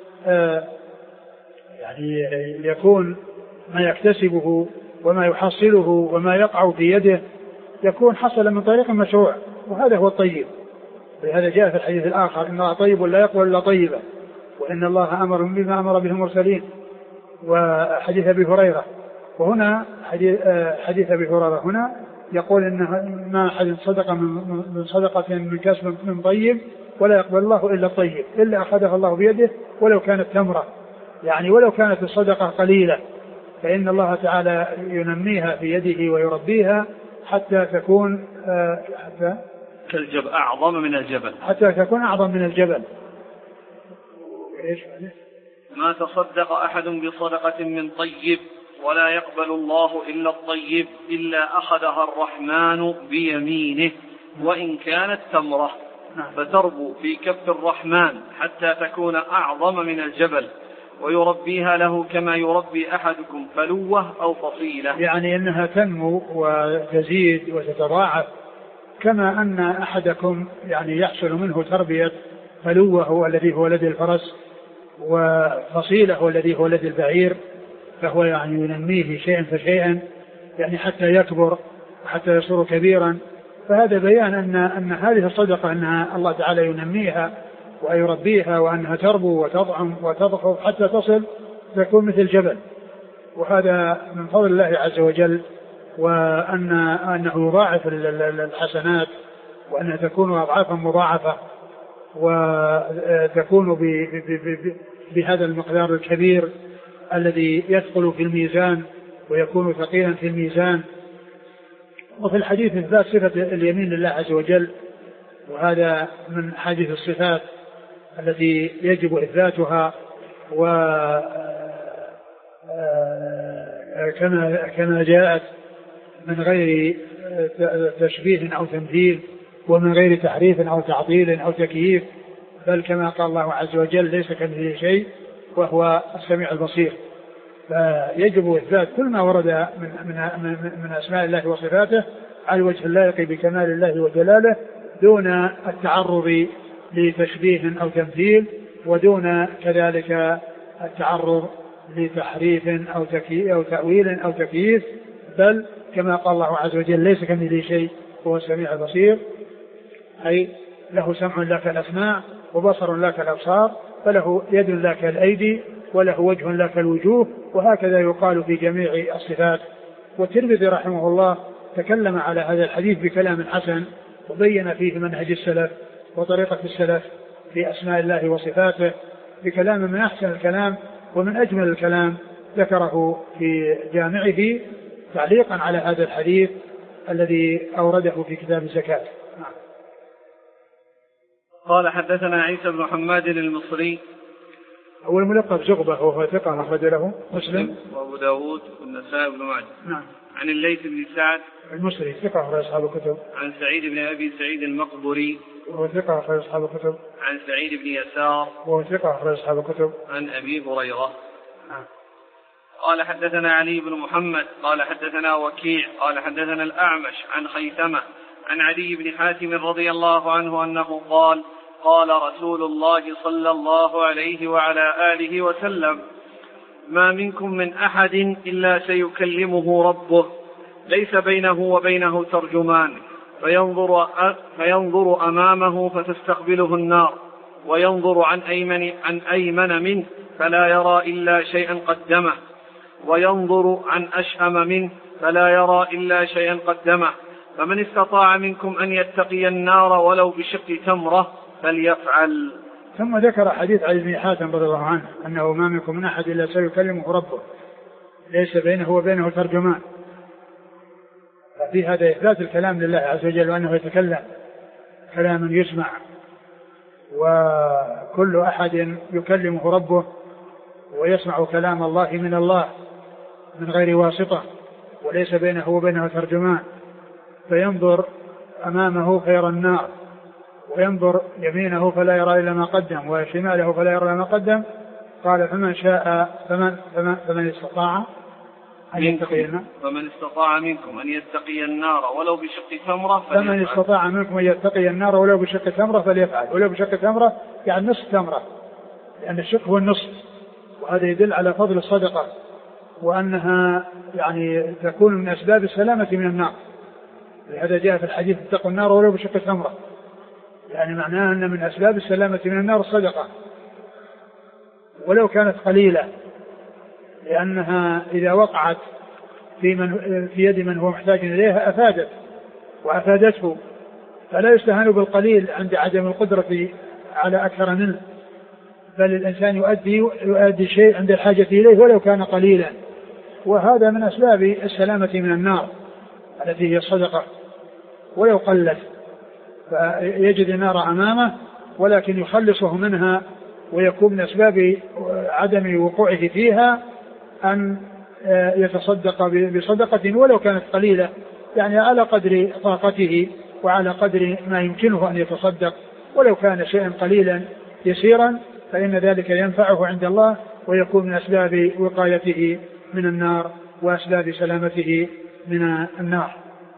يعني يكون ما يكتسبه وما يحصله وما يقع في يده يكون حصل من طريق مشروع، وهذا هو الطيب. ولهذا جاء في الحديث الآخر: إن الله طيب لا يقبل إلا طيبا، وإن الله أمر بما أمر به المرسلين. وحديث أبي هريرة، وهنا حديث أبي هريرة هنا يقول: إن ما أحد صدقة من صدقة من كسب من طيب ولا يقبل الله إلا الطيب إلا أخذها الله بيده ولو كانت تمرة، يعني ولو كانت الصدقة قليلة فإن الله تعالى ينميها في يده ويربيها حتى تكون كالجبل أعظم من الجبل، حتى تكون أعظم من الجبل. ما تصدق أحد بصدقة من طيب ولا يقبل الله إلا الطيب إلا أخذها الرحمن بيمينه وإن كانت تمرة فتربو في كف الرحمن حتى تكون أعظم من الجبل ويربيها له كما يربي أحدكم فلوة أو فصيلة، يعني أنها تنمو وتزيد وتتضاعف كما أن أحدكم يعني يحصل منه تربية فلوة هو الذي هو ولد الفرس، وفصيلة هو الذي هو ولد البعير، فهو يعني ينميه شيئا فشيئا يعني حتى يكبر حتى يصير كبيرا. فهذا بيان أن هذه الصدقة أنها الله تعالى ينميها ويربيها وأنها تربو وتضعم وتضخم حتى تصل تكون مثل جبل، وهذا من فضل الله عز وجل، وأنه يضاعف الحسنات وأنها تكون أضعافا مضاعفة وتكون بهذا المقدار الكبير الذي يثقل في الميزان ويكون ثقيلا في الميزان. وفي الحديث إثبات صفة اليمين لله عز وجل، وهذا من حديث الصفات التي يجب إثباتها، كما جاءت من غير تشبيه أو تمثيل ومن غير تحريف أو تعطيل أو تكييف، بل كما قال الله عز وجل: ليس كمثله شيء وهو السميع البصير. فيجب إثبات كل ما ورد من أسماء الله وصفاته على الوجه اللائق بكمال الله وجلاله دون التعرض لتشبيه أو تمثيل، ودون كذلك التعرض لتحريف أو تأويل أو تكييف، بل كما قال الله عز وجل ليس كمثله شيء وهو السميع البصير، أي له سمع لا كالأسماع وبصر لا كالأبصار، فله يد لا كالأيدي وله وجه لا كالوجوه، وهكذا يقال في جميع الصفات. والترمذي رحمه الله تكلم على هذا الحديث بكلام حسن، وبين فيه منهج السلف وطريقة السلف في أسماء الله وصفاته بكلام من أحسن الكلام ومن أجمل الكلام ذكره في جامعه تعليقا على هذا الحديث الذي أورده في كتاب الزكاة. قال حدثنا عيسى بن حماد المصري هو الملقب زغبة وهو ثقة أخرج له مسلم وأبو داود والنسائي بن ماجه. نعم. عن الليث بن سعد المصري ثقة أخرج أصحاب الكتب. عن سعيد بن أبي سعيد المقبري وهو ثقة أخرج أصحاب الكتب. عن سعيد بن يسار وهو ثقة أخرج أصحاب الكتب. عن أبي هريرة. نعم. قال حدثنا علي بن محمد قال حدثنا وكيع قال حدثنا الأعمش عن خيثمة عن علي بن حاتم رضي الله عنه أنه قال قال رسول الله صلى الله عليه وعلى آله وسلم ما منكم من أحد إلا سيكلمه ربه ليس بينه وبينه ترجمان فينظر أمامه فتستقبله النار وينظر عن أيمن منه فلا يرى إلا شيئا قدمه وينظر عن أشأم منه فلا يرى إلا شيئا قدمه فمن استطاع منكم أن يتقي النار ولو بشق تمرة فليفعل. ثم ذكر حديث علي بن حاتم رضي الله عنه أنه ما منكم من أحد إلا سيكلمه ربه ليس بينه وبينه ترجمان. ففي هذا إثبات الكلام لله عز وجل وأنه يتكلم كلاما يسمع، وكل أحد يكلمه ربه ويسمع كلام الله من غير واسطة وليس بينه وبينه ترجمان، فينظر أمامه فيرى النار وينظر يمينه فلا يرى إلا ما قدم وشماله فلا يرى إلا ما قدم. قال فمن شاء فمن استطاع أن يتقي النار فمن استطاع منكم أن يتقي النار ولو بشق تمرة فمن استطاع منكم أن يتقي النار ولو بشق تمرة فليفعل. ولو بشق تمرة يعني نصف تمرة، لأن الشق هو النصف، وهذا يدل على فضل الصدقة وأنها يعني تكون من أسباب السلامة من النار. لهذا جاء في الحديث اتقوا النار ولو بشق تمرة، يعني معناه أن من أسباب السلامة من النار الصدقة ولو كانت قليلة، لأنها إذا وقعت في يد من هو محتاج إليها أفادت وأفادته، فلا يستهان بالقليل عند عدم القدرة على أكثر منه، بل الإنسان يؤدي شيء عند الحاجة إليه ولو كان قليلا، وهذا من أسباب السلامة من النار التي هي الصدقة ولو قلت. فيجد النار أمامه ولكن يخلصه منها، ويكون من أسباب عدم وقوعه فيها أن يتصدق بصدقة ولو كانت قليلة، يعني على قدر طاقته وعلى قدر ما يمكنه أن يتصدق، ولو كان شيئا قليلا يسيرا فإن ذلك ينفعه عند الله ويكون من أسباب وقايته من النار وأسباب سلامته من النار.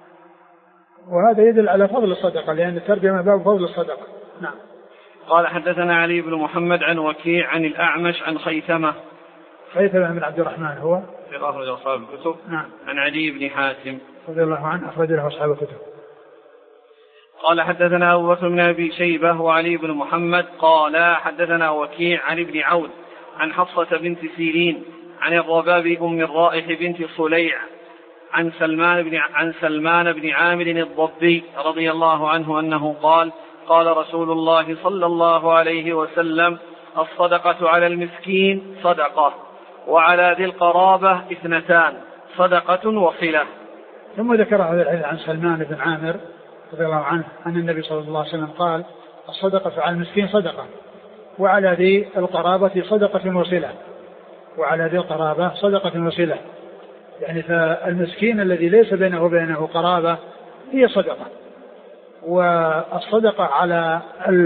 وهذا يدل على فضل الصدقة، لأن الترجمة باب فضل الصدقة. نعم. قال حدثنا علي بن محمد عن وكيع عن الأعمش عن خيثمة بن عبد الرحمن هو في أخرج أصحاب الكتب. نعم. عن علي بن حاتم رضي الله عنه أخرج له أصحاب الكتب. قال حدثنا أبو بكر بن أبي شيبة وعلي بن محمد قال حدثنا وكيع عن ابن عون عن حفصة بنت سيرين عن الرباب أم الرائح بنت صليع عن سلمان بن عامر الضبي رضي الله عنه أنه قال قال رسول الله صلى الله عليه وسلم الصدقة على المسكين صدقة وعلى ذي القرابة 2 صدقة وصلة. ثم ذكر هذا الحديث عن سلمان بن عامر رضي الله عنه أن النبي صلى الله عليه وسلم قال الصدقة على المسكين صدقة وعلى ذي القرابة صدقة وصلة. وعلى ذي القرابة صدقة وصلة، يعني فالمسكين الذي ليس بينه وبينه قرابة هي صدقة، والصدقة على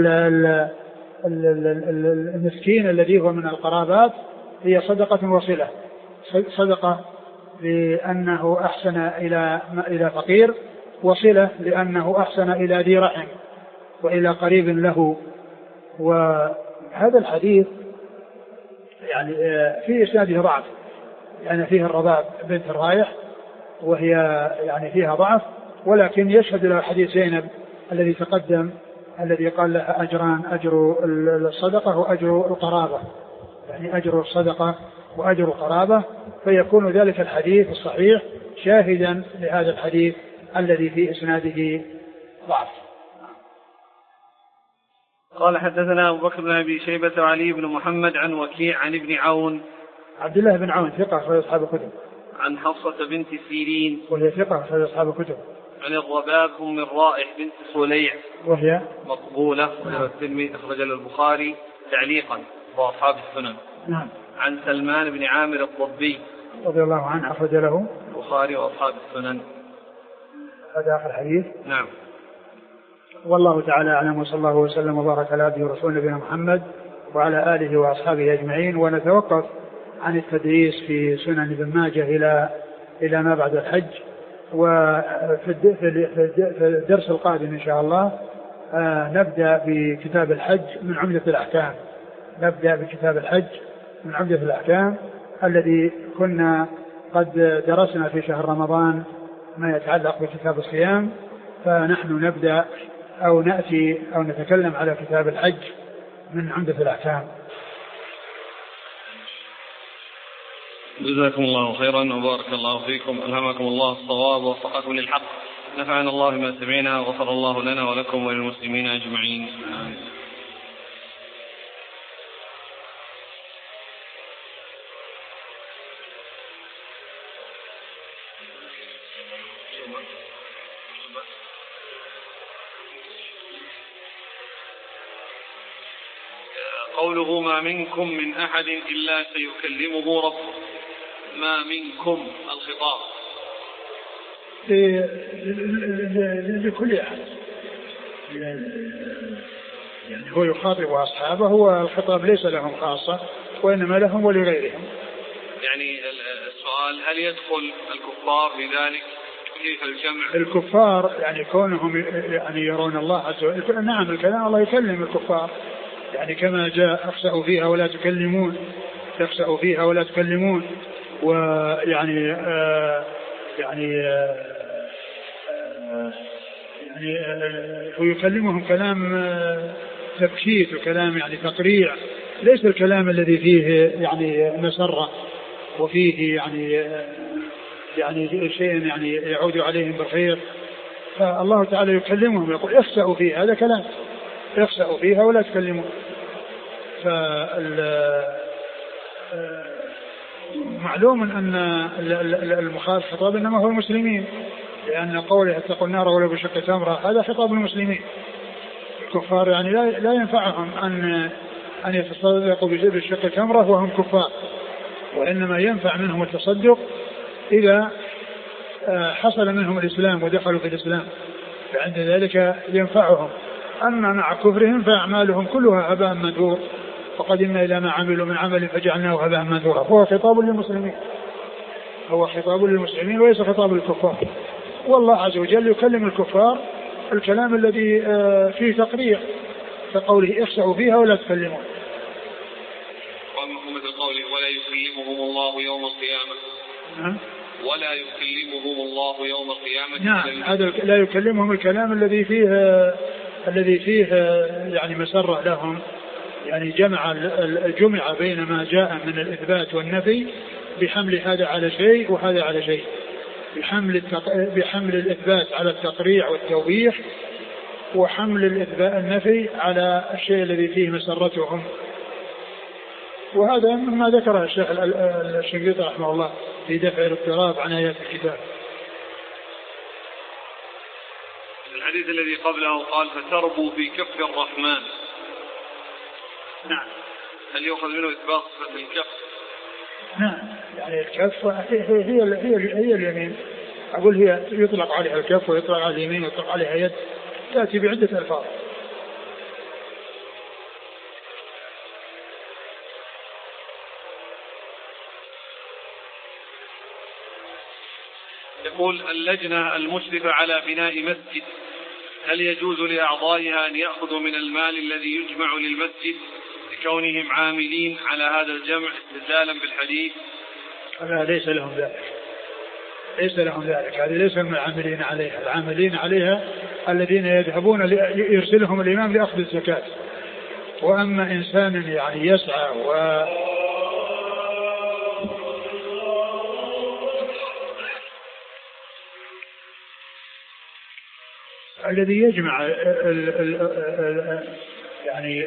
المسكين الذي هو من القرابات هي صدقة وصلة. صدقة لأنه أحسن إلى فقير، وصلة لأنه أحسن إلى ذي رحم وإلى قريب له. وهذا الحديث يعني في إسناده ضعف، يعني فيه الرباب بنت الرايح وهي يعني فيها ضعف، ولكن يشهد له حديث زينب الذي تقدم الذي قال لها أجران، أجر الصدقة وأجر القرابة، يعني أجر الصدقة وأجر القرابة، فيكون ذلك الحديث الصحيح شاهدا لهذا الحديث الذي في إسناده ضعف. قال حدثنا أبو بكر بن أبي شيبة وعلي بن محمد عن وكيع عن ابن عون. عبد الله بن عون ثقة أخرج أصحاب الكتب. عن حفصة بنت سيرين وهي ثقة أخرج أصحاب الكتب. عن الرباب أم الرائح بنت صليع وهي مقبولة والترمذي أخرج البخاري تعليقا وأصحاب السنن. نعم. عن سلمان بن عامر الضبي رضي الله عنه أخرج له البخاري وأصحاب السنن. هذا آخر الحديث. نعم. والله تعالى أعلم، وصلى الله وسلم وبارك على عبده ورسوله نبينا محمد وعلى آله وأصحابه أجمعين. ونتوقف عن التدريس في سنن ابن ماجه إلى ما بعد الحج. وفي الدرس القادم إن شاء الله نبدأ بكتاب الحج من عمدة الأحكام. نبدأ بكتاب الحج من عمدة الأحكام الذي كنا قد درسنا في شهر رمضان ما يتعلق بكتاب الصيام، فنحن نبدأ أو نأتي أو نتكلم على كتاب الحج من عمدة الأحكام. جزاكم الله خيرا وبارك الله فيكم، ألهمكم الله الصواب ووفقكم للحق، نفعنا الله بما سمعنا وغفر الله لنا ولكم وللمسلمين أجمعين. قوله ما منكم من أحد إلا سيكلمه ربه، ما منكم الخطاب لكل أحد، يعني هو يخاطب أصحابه، والخطاب ليس لهم خاصة وإنما لهم ولغيرهم. يعني السؤال هل يدخل الكفار بذلك؟ كيف الجمع؟ الكفار يعني كونهم يعني يرون الله عز وجل، نعم الكلام الله يكلم الكفار، يعني كما جاء اخسأوا فيها ولا تكلمون، تخسأوا فيها ولا تكلمون، ويعني ويكلمهم كلام تبكيت وكلام يعني تقريع، ليس الكلام الذي فيه يعني مسرة وفيه يعني شيء يعني يعود عليهم بالخير. فالله تعالى يكلمهم يقول اخسأوا فيها، هذا كلام اخسأوا فيها ولا تكلمون. معلوم أن المخاطب خطاب إنما هو المسلمين، لأن قوله اتقوا النار ولو بشق تمرة هذا خطاب المسلمين. الكفار يعني لا ينفعهم أن يتصدقوا بشق تمرة وهم كفار، وإنما ينفع منهم التصدق إذا حصل منهم الإسلام ودخلوا في الإسلام، فعند ذلك ينفعهم. أما مع كفرهم فأعمالهم كلها هباء منثور، وقدمنا إلى ما عملوا من عمل فجعلناه هباء منثورا. هو خطاب للمسلمين، هو خطاب للمسلمين وليس خطاب للكفار. والله عز وجل يكلم الكفار الكلام الذي فيه تقريع، كقوله اخسأوا فيها ولا تكلمون. ومثل قوله ولا يكلمهم الله يوم القيامة. ولا يكلمهم الله يوم القيامة. نعم، هذا لا يكلمهم الكلام الذي فيه يعني مسرة لهم، يعني جمع بين ما جاء من الإثبات والنفي بحمل هذا على شيء وهذا على شيء، بحمل الإثبات على التقريع والتوبيخ، وحمل النفي على الشيء الذي فيه مسرتهم. وهذا مما ذكره الشيخ الشنقيطي رحمه الله في دفع الاضطراب عن آيات الكتاب. الحديث الذي قبله قال فتربوا في كف الرحمن. نعم. هل يؤخذ منه إثبات صفة الكف؟ نعم، يعني الكف هي اليمين، أقول هي يطلق عليها الكف ويطلق على اليمين ويطلق عليها يد، تأتي بعدة ألفاظ. يقول اللجنة المشرفة على بناء مسجد هل يجوز لأعضائها أن يأخذوا من المال الذي يجمع للمسجد لكونهم عاملين على هذا الجمع استدلالا بالحديث؟ لا، ليس لهم ذلك، ليس لهم ذلك، هذه ليس من العاملين عليها. العاملين عليها الذين يذهبون يرسلهم الإمام لأخذ الزكاة. وأما إنسان يعني يسعى الذي يجمع يعني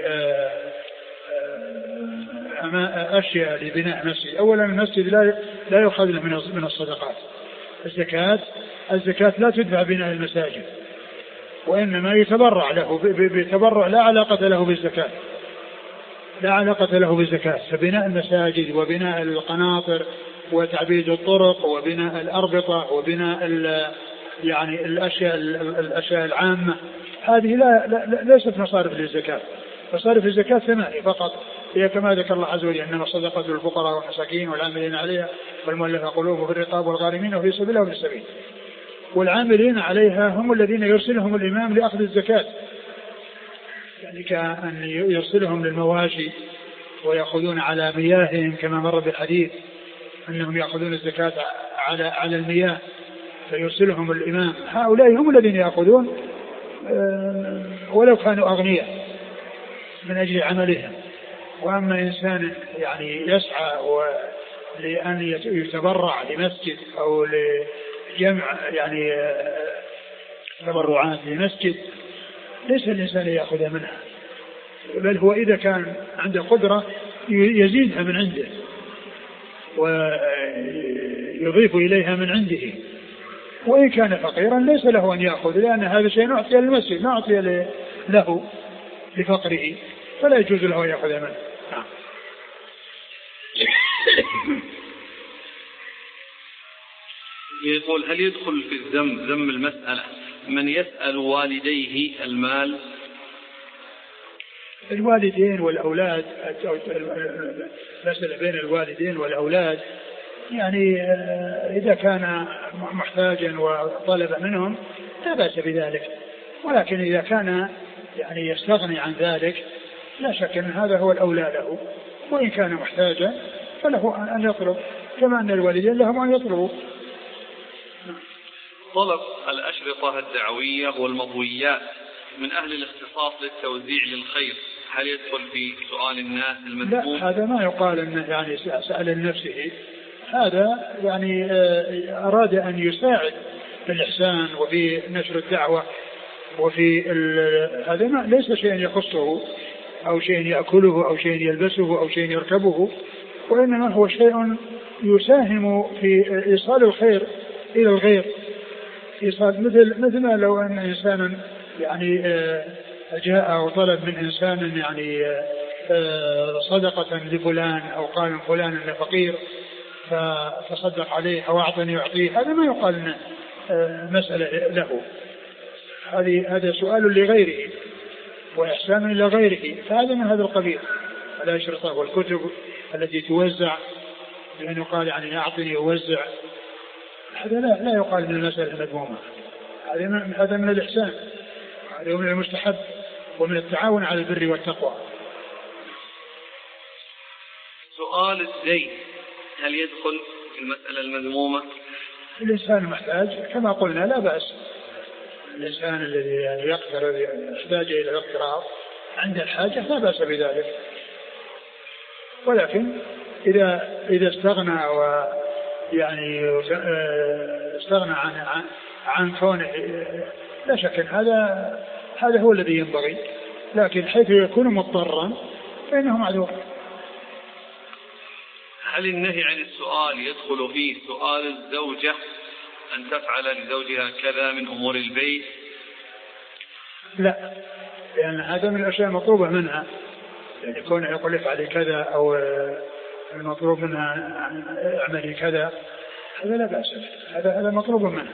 أشياء لبناء مسجد. أولا المسجد لا يؤخذ من الصدقات. الزكاة لا تدفع بناء المساجد، وإنما يتبرع له بتبرع لا علاقة له بالزكاة، لا علاقة له بالزكاة. فبناء المساجد وبناء القناطر وتعبيد الطرق وبناء الأربطة وبناء يعني الأشياء العامة هذه ليست مصارف للزكاة. مصارف الزكاة 8 فقط، هي كما ذكر الله عز وجل إنما الصدقة للفقراء والمساكين والعاملين عليها والمؤلفة قلوبهم في الرقاب والغارمين وفي سبيل الله وفي السبيل. والعاملين عليها هم الذين يرسلهم الإمام لأخذ الزكاة، يعني كأن يرسلهم للمواشي ويأخذون على مياههم كما مر بالحديث أنهم يأخذون الزكاة على المياه فيرسلهم الإمام. هؤلاء هم الذين يأخذون ولو كانوا أغنياء من أجل عملهم. وأما إنسان يعني يسعى لأن يتبرع لمسجد أو لجمع يعني تبرعات لمسجد ليس الإنسان يأخذها منها، بل هو إذا كان عنده قدرة يزيدها من عنده ويضيف إليها من عنده. وإن كان فقيرا ليس له أن يأخذ، لأن هذا شيء نعطي للمسجد، نعطي له لفقره، فلا يجوز له أن يأخذ منه. يقول هل يدخل في ذم المسألة من يسأل والديه المال؟ الوالدين والأولاد، المسألة بين الوالدين والأولاد يعني إذا كان محتاجا وطلب منهم لا بأس بذلك، ولكن إذا كان يعني يستغني عن ذلك لا شك أن هذا هو الأولى له، وإن كان محتاجا فله أن يطلب كما أن الوالدين لهم أن يطلبوا. طلب الأشرطة الدعوية والمضويات من أهل الاختصاص للتوزيع للخير هل يدخل في سؤال الناس المذموم؟ لا، هذا ما يقال أنه يعني سأل لنفسه، هذا يعني أراد أن يساعد في الإحسان وفي نشر الدعوة وفي هذا ليس شيء يخصه أو شيء يأكله أو شيء يلبسه أو شيء يركبه، وإنما هو شيء يساهم في إيصال الخير إلى الغير. مثل ما لو أن إنسانا يعني جاء وطلب من إنسان يعني صدقة لفلان أو قال فلان إنه فقير فتصدق عليه أو أعطني يعطيه، هذا ما يقال إنه مسألة له، هذا سؤال لغيره وإحسان إلى غيره، فهذا من هذا القبيل. الأشرطة والكتب التي توزع لأن يقال يعني أعطني ووزع، هذا لا يقال من المسألة المذمومة، هذا من الإحسان، هذا من المستحب ومن التعاون على البر والتقوى. سؤال الدين هل يدخل في المسألة المذمومة؟ الإنسان محتاج كما قلنا لا بأس، الإنسان الذي يحتاج إلى الاقتراض عند الحاجة لا بأس بذلك، ولكن إذا استغنى ويعني استغنى عن كونه لا شك أن هذا هو الذي ينبغي، لكن حيث يكون مضطرا فإنه معذور. هل النهي عن السؤال يدخل فيه سؤال الزوجة أن تفعل لزوجها كذا من أمور البيت؟ لا، لأن هذا من الأشياء المطلوبة منها، يعني كونه يقول افعلي كذا أو المطلوب منها اعملي كذا، هذا لا بأس، هذا مطلوب منها.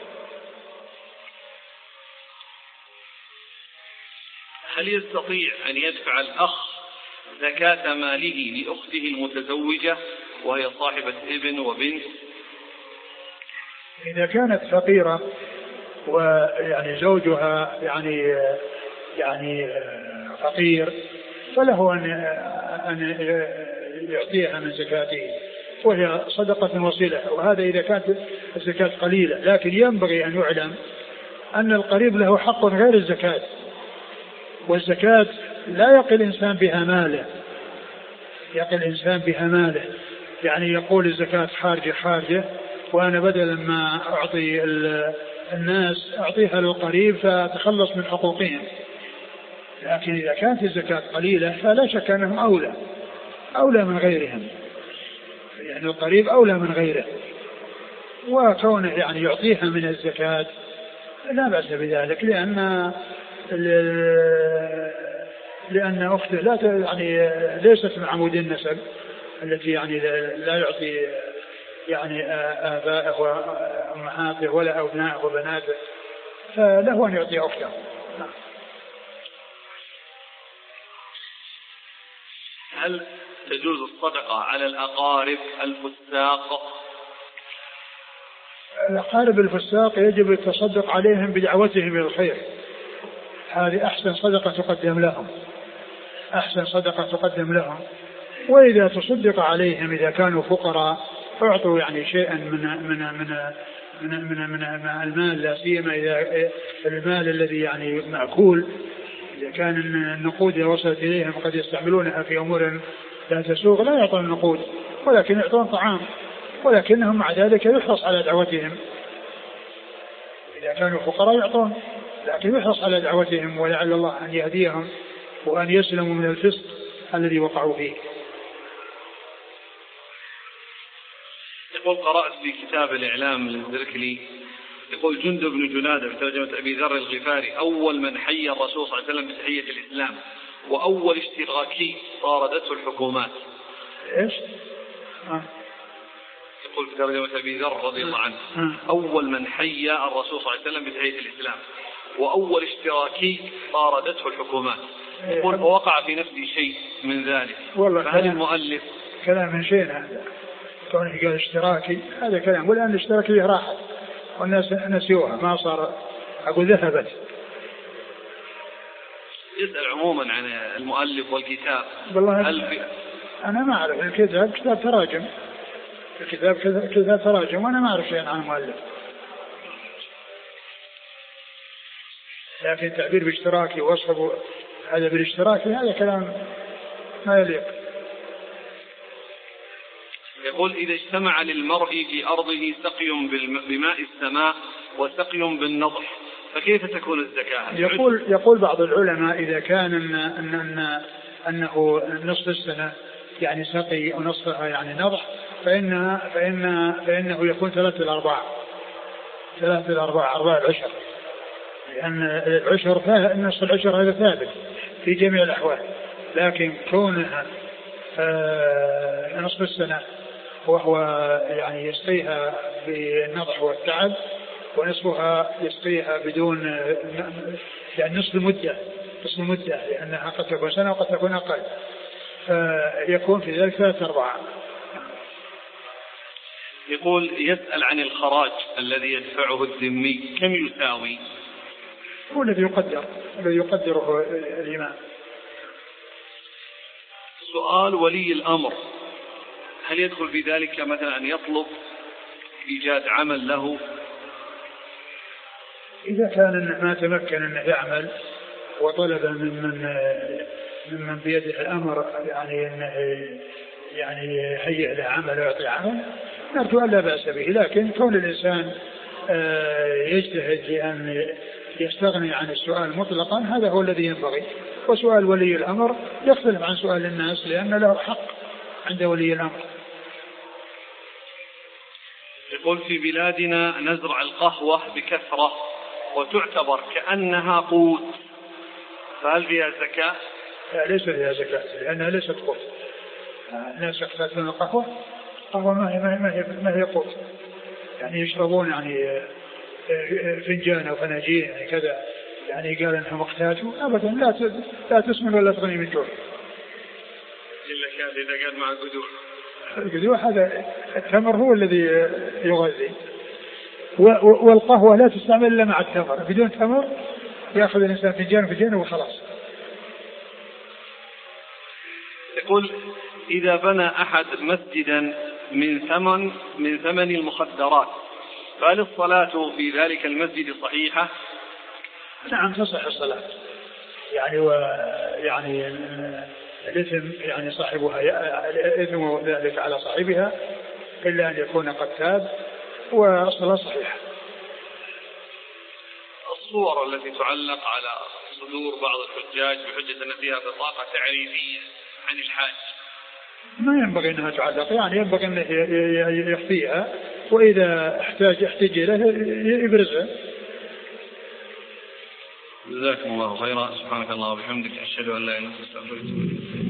هل يستطيع أن يدفع الأخ زكاة ماله لأخته المتزوجة وهي صاحبة ابن وبنت؟ إذا كانت فقيرة ويعني زوجها يعني فقير فله أن يعطيها من زكاته وهي صدقة وصلة، وهذا إذا كانت الزكاة قليلة. لكن ينبغي أن يعلم أن القريب له حق غير الزكاة، والزكاة لا يقي الإنسان بها ماله، يقي الإنسان بها ماله، يعني يقول الزكاة خارجة وأنا بدلا ما أعطي الناس أعطيها للقريب فتخلص من حقوقهم. لكن إذا كانت الزكاة قليلة فلا شك أنهم أولى من غيرهم، يعني القريب أولى من غيره، وكونه يعني يعطيها من الزكاة لا بأس بذلك، لأن أخته لا يعني ليست من عمود النسب التي يعني لا يعطي يعني آبائه وأمهاته ولا أبنائه وبناته، فله أن يعطي أخته. هل تجوز الصدقة على الأقارب الفساق؟ الأقارب الفساق يجب التصدق عليهم بدعوتهم إلى الخير، هذه أحسن صدقة تقدم لهم. وإذا تصدق عليهم إذا كانوا فقراء أعطوا يعني شيئا من المال، لا سيما إذا المال الذي يعني مأكول، إذا كان النقود وصلت إليهم قد يستعملونها في أمور لا تسوغ لا يعطون النقود ولكن يعطون طعام، ولكنهم مع ذلك يحرص على دعوتهم. إذا كانوا فقراء يعطون، لكن يحرص على دعوتهم ولعل الله أن يهديهم وأن يسلموا من الفسق الذي وقعوا فيه. يقول قرأت في كتاب الإعلام للزركلي يقول جندب بن جنادة في ترجمة أبي ذر الغفاري أول من حيى الرسول صلى الله عليه وسلم بتحية الإسلام وأول اشتراكي طاردته الحكومات. إيش؟ يقول في ترجمة أبي ذر رضي الله عنه أول من حيى الرسول صلى الله عليه وسلم بتحية الإسلام وأول اشتراكي طاردته الحكومات. يقول ووقع في نفسي شيء من ذلك، فهل المؤلف كلام من شيء هذا كونه قال اشتراكي هذا كلام، والآن الاشتراكية راحت والناس نسيوها ما صار أقول ذهبت. يسأل عموما عن المؤلف والكتاب. والله أنا ما أعرف الكتاب كتاب تراجم، كتاب تراجم وأنا ما أعرف شيئا عن المؤلف، لكن تعبير باشتراكي ووصفه هذا بالاشتراكي هذا كلام ما يليق. يقول إذا اجتمع للمرء في أرضه سقي بماء السماء وسقي بالنضح فكيف تكون الزكاة؟ يقول بعض العلماء إذا كان أنه نصف السنة يعني سقي ونصفها يعني نضح فإنه يكون 3/4 العشر، لأن العشر نصف العشر هذا ثابت في جميع الأحوال، لكن كونها نصف السنة وهو يعني يسقيها بالنضح والتعب ونصفها يسقيها بدون يعني نصف المدة لأنها قد تكون سنة وقد تكون أقل، فيكون في ذلك 3/4. يقول يسأل عن الخراج الذي يدفعه الذمي كم يساوي؟ هو الذي يقدره الإمام. سؤال ولي الأمر هل يدخل في ذلك مثلا أن يطلب إيجاد عمل له؟ إذا كان ما تمكن أنه يعمل وطلب ممن بيده الأمر يعني أنه يعني يهيئ له عمل ويعطي عمل نرجو أن لا بأس به، لكن كون الإنسان يجتهد لأن يستغني عن السؤال مطلقا هذا هو الذي ينبغي، وسؤال ولي الأمر يختلف عن سؤال الناس لأن له حق عند ولي الأمر. يقول في بلادنا نزرع القهوة بكثرة وتعتبر كأنها قوت، فهل فيها زكاة؟ لا ليس فيها زكاة لأنها ليست قوت. الناس يقتاتون القهوة ما هي قوت، يعني يشربون يعني فنجان أو فناجين يعني كذا، يعني قال أنهم اقتاتوا أبدا لا تسمن ولا تغني من جوع إلا كان إذا قال مع القدوح هذا التمر هو الذي يغذي، والقهوة لا تستعمل إلا مع التمر، بدون تمر يأخذ الإنسان فنجان وخلاص. يقول إذا بنى أحد مسجدا من ثمن المخدرات فهل الصلاة في ذلك المسجد صحيحة؟ نعم تصح الصلاة، يعني الإثم يعني صاحبها إثم ذلك على صاحبها إلا أن يكون قد تاب، والصلاة صحيحة. الصور التي تعلق على صدور بعض الحجاج بحجة أن فيها بطاقة تعريفية عن الحاج ما ينبغي أنها تعلق، يعني ينبغي أنه يخفيها، وإذا احتاج إليه يبرزها. جزاكم الله خيرا. سبحانك الله وبحمدك أشهد أن لا إله إلا أنت أستغفرك.